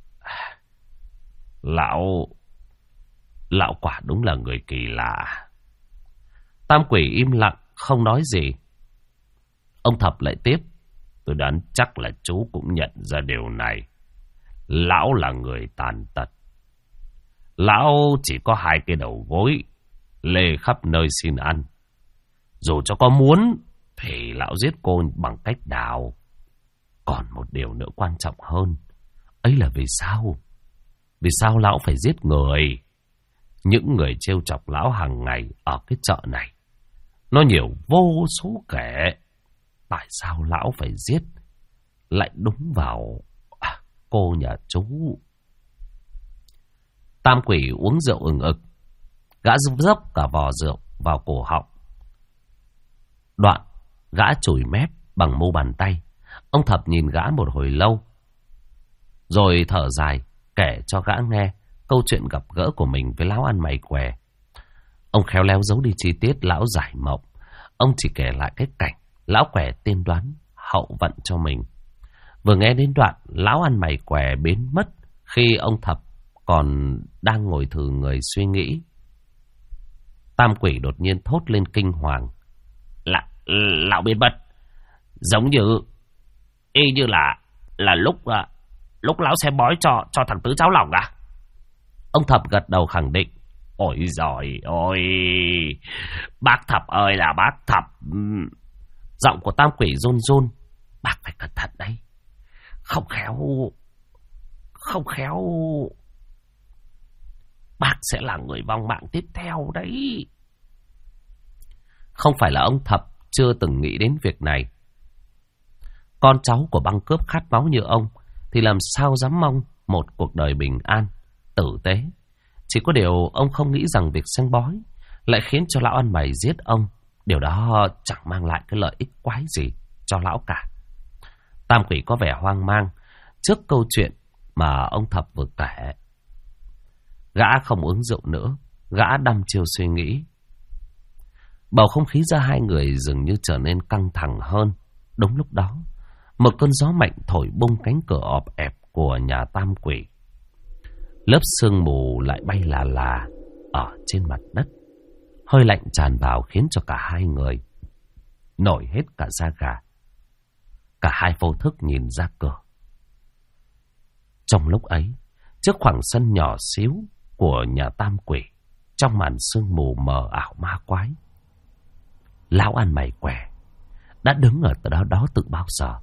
S2: Lão quả đúng là người kỳ lạ." Tam quỷ im lặng không nói gì. Ông Thập lại tiếp: "Tôi đoán chắc là chú cũng nhận ra điều này. Lão là người tàn tật. Lão chỉ có 2 cái đầu gối, lê khắp nơi xin ăn. Dù cho có muốn thì lão giết cô bằng cách nào. Còn một điều nữa quan trọng hơn, ấy là vì sao? Vì sao lão phải giết người? Những người trêu chọc lão hàng ngày ở cái chợ này, nó nhiều vô số kể. Tại sao lão phải giết lại đúng vào cô nhà chú?" Tam quỷ uống rượu ừng ực, gã dốc cả vò rượu vào cổ họng. Đoạn gã chùi mép bằng mu bàn tay. Ông Thập nhìn gã một hồi lâu, rồi thở dài kể cho gã nghe câu chuyện gặp gỡ của mình với lão ăn mày què. Ông khéo léo giấu đi chi tiết lão giải mộng. Ông chỉ kể lại cái cảnh lão què tiên đoán hậu vận cho mình. Vừa nghe đến đoạn lão ăn mày què biến mất khi ông Thập còn đang ngồi thừ người suy nghĩ, tam quỷ đột nhiên thốt lên kinh hoàng: Lão biến mất, giống như y như là lúc lão xem bói cho thằng Tứ Cháu Lòng à? Ông Thập gật đầu khẳng định: "Ôi giời ơi, bác Thập ơi là bác Thập." Giọng của tam quỷ run run: "Bác phải cẩn thận đấy, không khéo bác sẽ là người vong mạng tiếp theo đấy." Không phải là ông Thập chưa từng nghĩ đến việc này. Con cháu của băng cướp khát máu như ông thì làm sao dám mong một cuộc đời bình an, tử tế. Chỉ có điều ông không nghĩ rằng việc xem bói lại khiến cho lão ăn mày giết ông. Điều đó chẳng mang lại cái lợi ích quái gì. cho lão cả. Tam Quỷ có vẻ hoang mang trước câu chuyện mà ông Thập vừa kể. Gã không uống rượu nữa, gã đăm chiêu suy nghĩ. Bầu không khí giữa hai người dường như trở nên căng thẳng hơn. Đúng lúc đó, một cơn gió mạnh thổi bung cánh cửa ọp ẹp của nhà Tam Quỷ. Lớp sương mù lại bay là là ở trên mặt đất. Hơi lạnh tràn vào khiến cho cả hai người nổi hết cả da gà. Cả hai vô thức nhìn ra cửa. Trong lúc ấy, trước khoảng sân nhỏ xíu của nhà Tam Quỷ, trong màn sương mù mờ ảo ma quái, lão ăn mày què đã đứng ở đó từ bao giờ.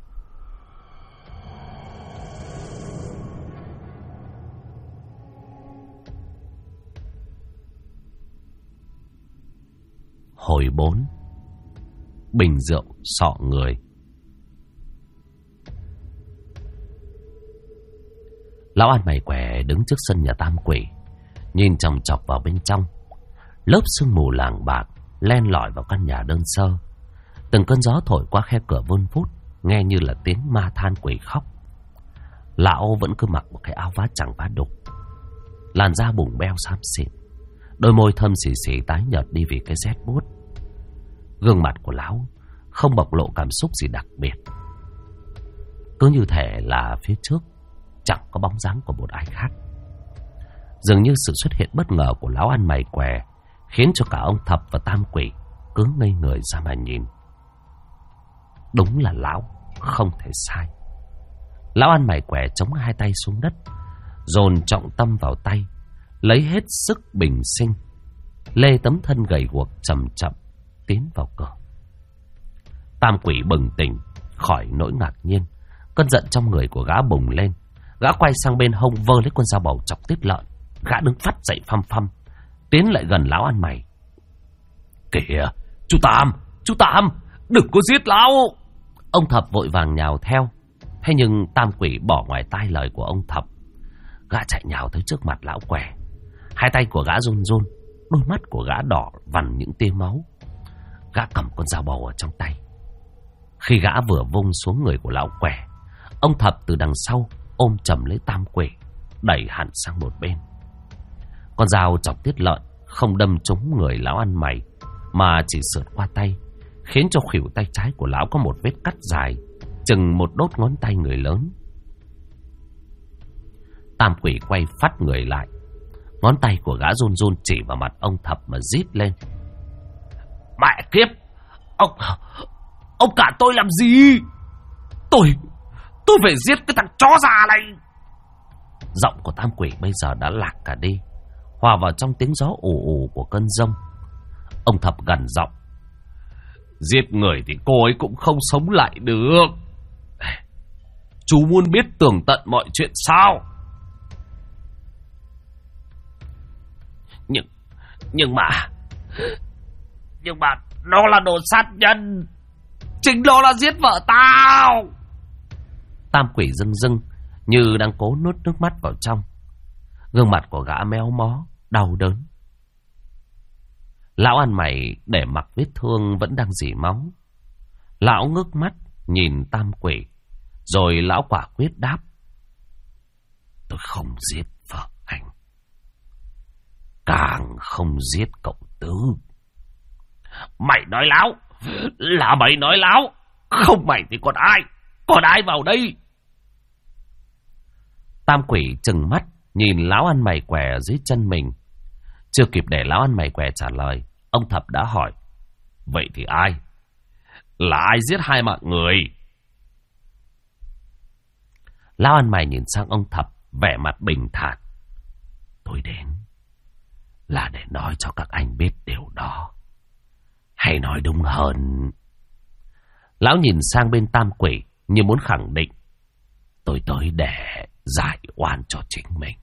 S2: Hồi 4. Bình rượu sọ người. Lão ăn mày què đứng trước sân nhà Tam Quỷ, nhìn chòng chọc vào bên trong. Lớp sương mù làng bạc len lỏi vào căn nhà đơn sơ. Từng cơn gió thổi qua khe cửa vun vút, nghe như là tiếng ma than quỷ khóc. Lão vẫn cứ mặc một cái áo vá chẳng vá đục, làn da bùng beo xám xịt, đôi môi thâm xì xì tái nhợt đi vì cái rét buốt. Gương mặt của lão không bộc lộ cảm xúc gì đặc biệt, cứ như thể là phía trước chẳng có bóng dáng của một ai khác. Dường như sự xuất hiện bất ngờ của lão ăn mày què khiến cho cả ông Thập và Tam Quỷ cứ ngây người ra mà nhìn. Đúng là lão không thể sai. Lão ăn mày què chống hai tay xuống đất, dồn trọng tâm vào tay, lấy hết sức bình sinh, lê tấm thân gầy guộc chậm chậm tiến vào cửa. Tam Quỷ bừng tỉnh khỏi nỗi ngạc nhiên, cơn giận trong người của gã bùng lên. Gã quay sang bên hông vơ lấy con dao bầu chọc tiết lợn. Gã đứng phắt dậy phăm phăm, tiến lại gần lão ăn mày. Kìa, chú Tam, đừng có giết lão. Ông Thập vội vàng nhào theo. Thế nhưng Tam Quỷ bỏ ngoài tai lời của ông Thập. Gã chạy nhào tới trước mặt lão què. Hai tay của gã run run, đôi mắt của gã đỏ vằn những tia máu. Gã cầm con dao bầu ở trong tay. Khi gã vừa vung xuống người của lão què, ông Thập từ đằng sau ôm chầm lấy Tam Quỷ, đẩy hẳn sang một bên. Con dao chọc tiết lợn không đâm trúng người lão ăn mày, mà chỉ sượt qua tay, khiến cho khuỷu tay trái của lão có một vết cắt dài chừng một đốt ngón tay người lớn. Tam Quỷ quay phắt người lại, ngón tay của gã run run chỉ vào mặt ông Thập mà rít lên. Mẹ kiếp, ông cả tôi làm gì? Tôi phải giết cái thằng chó già này. Giọng của Tam Quỷ bây giờ đã lạc cả đi, hòa vào trong tiếng gió ù ù của cơn giông. Ông Thập gằn giọng. Giết người thì cô ấy cũng không sống lại được. Chú muốn biết tường tận mọi chuyện sao? Nhưng mà nó là đồ sát nhân. Chính nó là giết vợ tao. Tam Quỷ rưng rưng như đang cố nuốt nước mắt vào trong. Gương mặt của gã méo mó, đau đớn. Lão ăn mày để mặc vết thương vẫn đang rỉ máu. Lão ngước mắt nhìn Tam Quỷ, rồi lão quả quyết đáp. Tôi không giết vợ anh, càng không giết cậu Tứ. Mày nói láo. Là mày nói láo. Không mày thì còn ai? Còn ai vào đây? Tam Quỷ trừng mắt nhìn lão ăn mày què ở dưới chân mình. Chưa kịp để lão ăn mày què trả lời, ông Thập đã hỏi. Vậy thì ai? Là ai giết hai mạng người? Lão ăn mày nhìn sang ông Thập, vẻ mặt bình thản. Tôi đến là để nói cho các anh biết điều đó. Hay nói đúng hơn, lão nhìn sang bên Tam Quỷ như muốn khẳng định. Tôi tới để giải oan cho chính mình.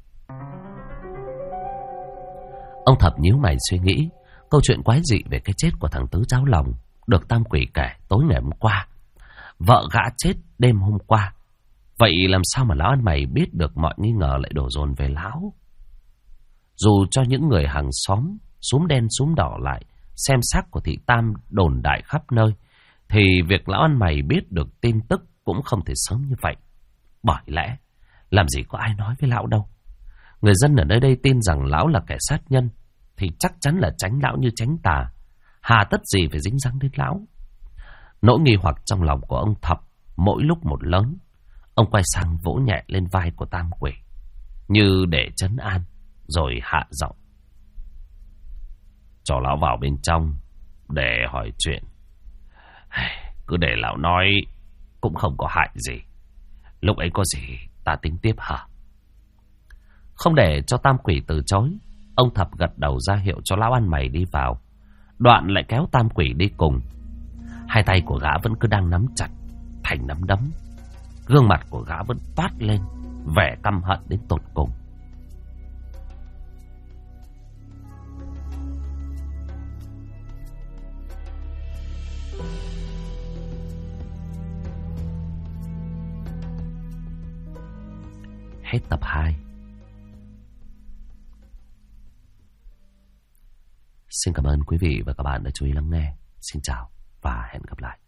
S2: Ông Thập nhíu mày suy nghĩ. Câu chuyện quái dị về cái chết của thằng Tứ Cháo Lòng được Tam Quỷ kể tối ngày hôm qua. Vợ gã chết đêm hôm qua. Vậy làm sao mà lão ăn mày biết được mọi nghi ngờ lại đổ dồn về lão? Dù cho những người hàng xóm xúm đen xúm đỏ lại xem xác của thị Tam đồn đại khắp nơi, thì việc lão ăn mày biết được tin tức cũng không thể sớm như vậy. Bởi lẽ, làm gì có ai nói với lão đâu. Người dân ở nơi đây tin rằng lão là kẻ sát nhân, thì chắc chắn là tránh lão như tránh tà. Hà tất gì phải dính dáng đến lão. Nỗi nghi hoặc trong lòng của ông Thập mỗi lúc một lớn. Ông quay sang vỗ nhẹ lên vai của Tam Quỷ, như để trấn an, rồi hạ giọng. Cho lão vào bên trong để hỏi chuyện. Cứ để lão nói cũng không có hại gì. Lúc ấy có gì ta tính tiếp hả? Không để cho Tam Quỷ từ chối, ông Thập gật đầu ra hiệu cho lão ăn mày đi vào. Đoạn lại kéo Tam Quỷ đi cùng. Hai tay của gã vẫn cứ đang nắm chặt thành nắm đấm. Gương mặt của gã vẫn toát lên vẻ căm hận đến tột cùng. Hết tập 2. Xin cảm ơn quý vị và các bạn đã chú ý lắng nghe. Xin chào và hẹn gặp lại.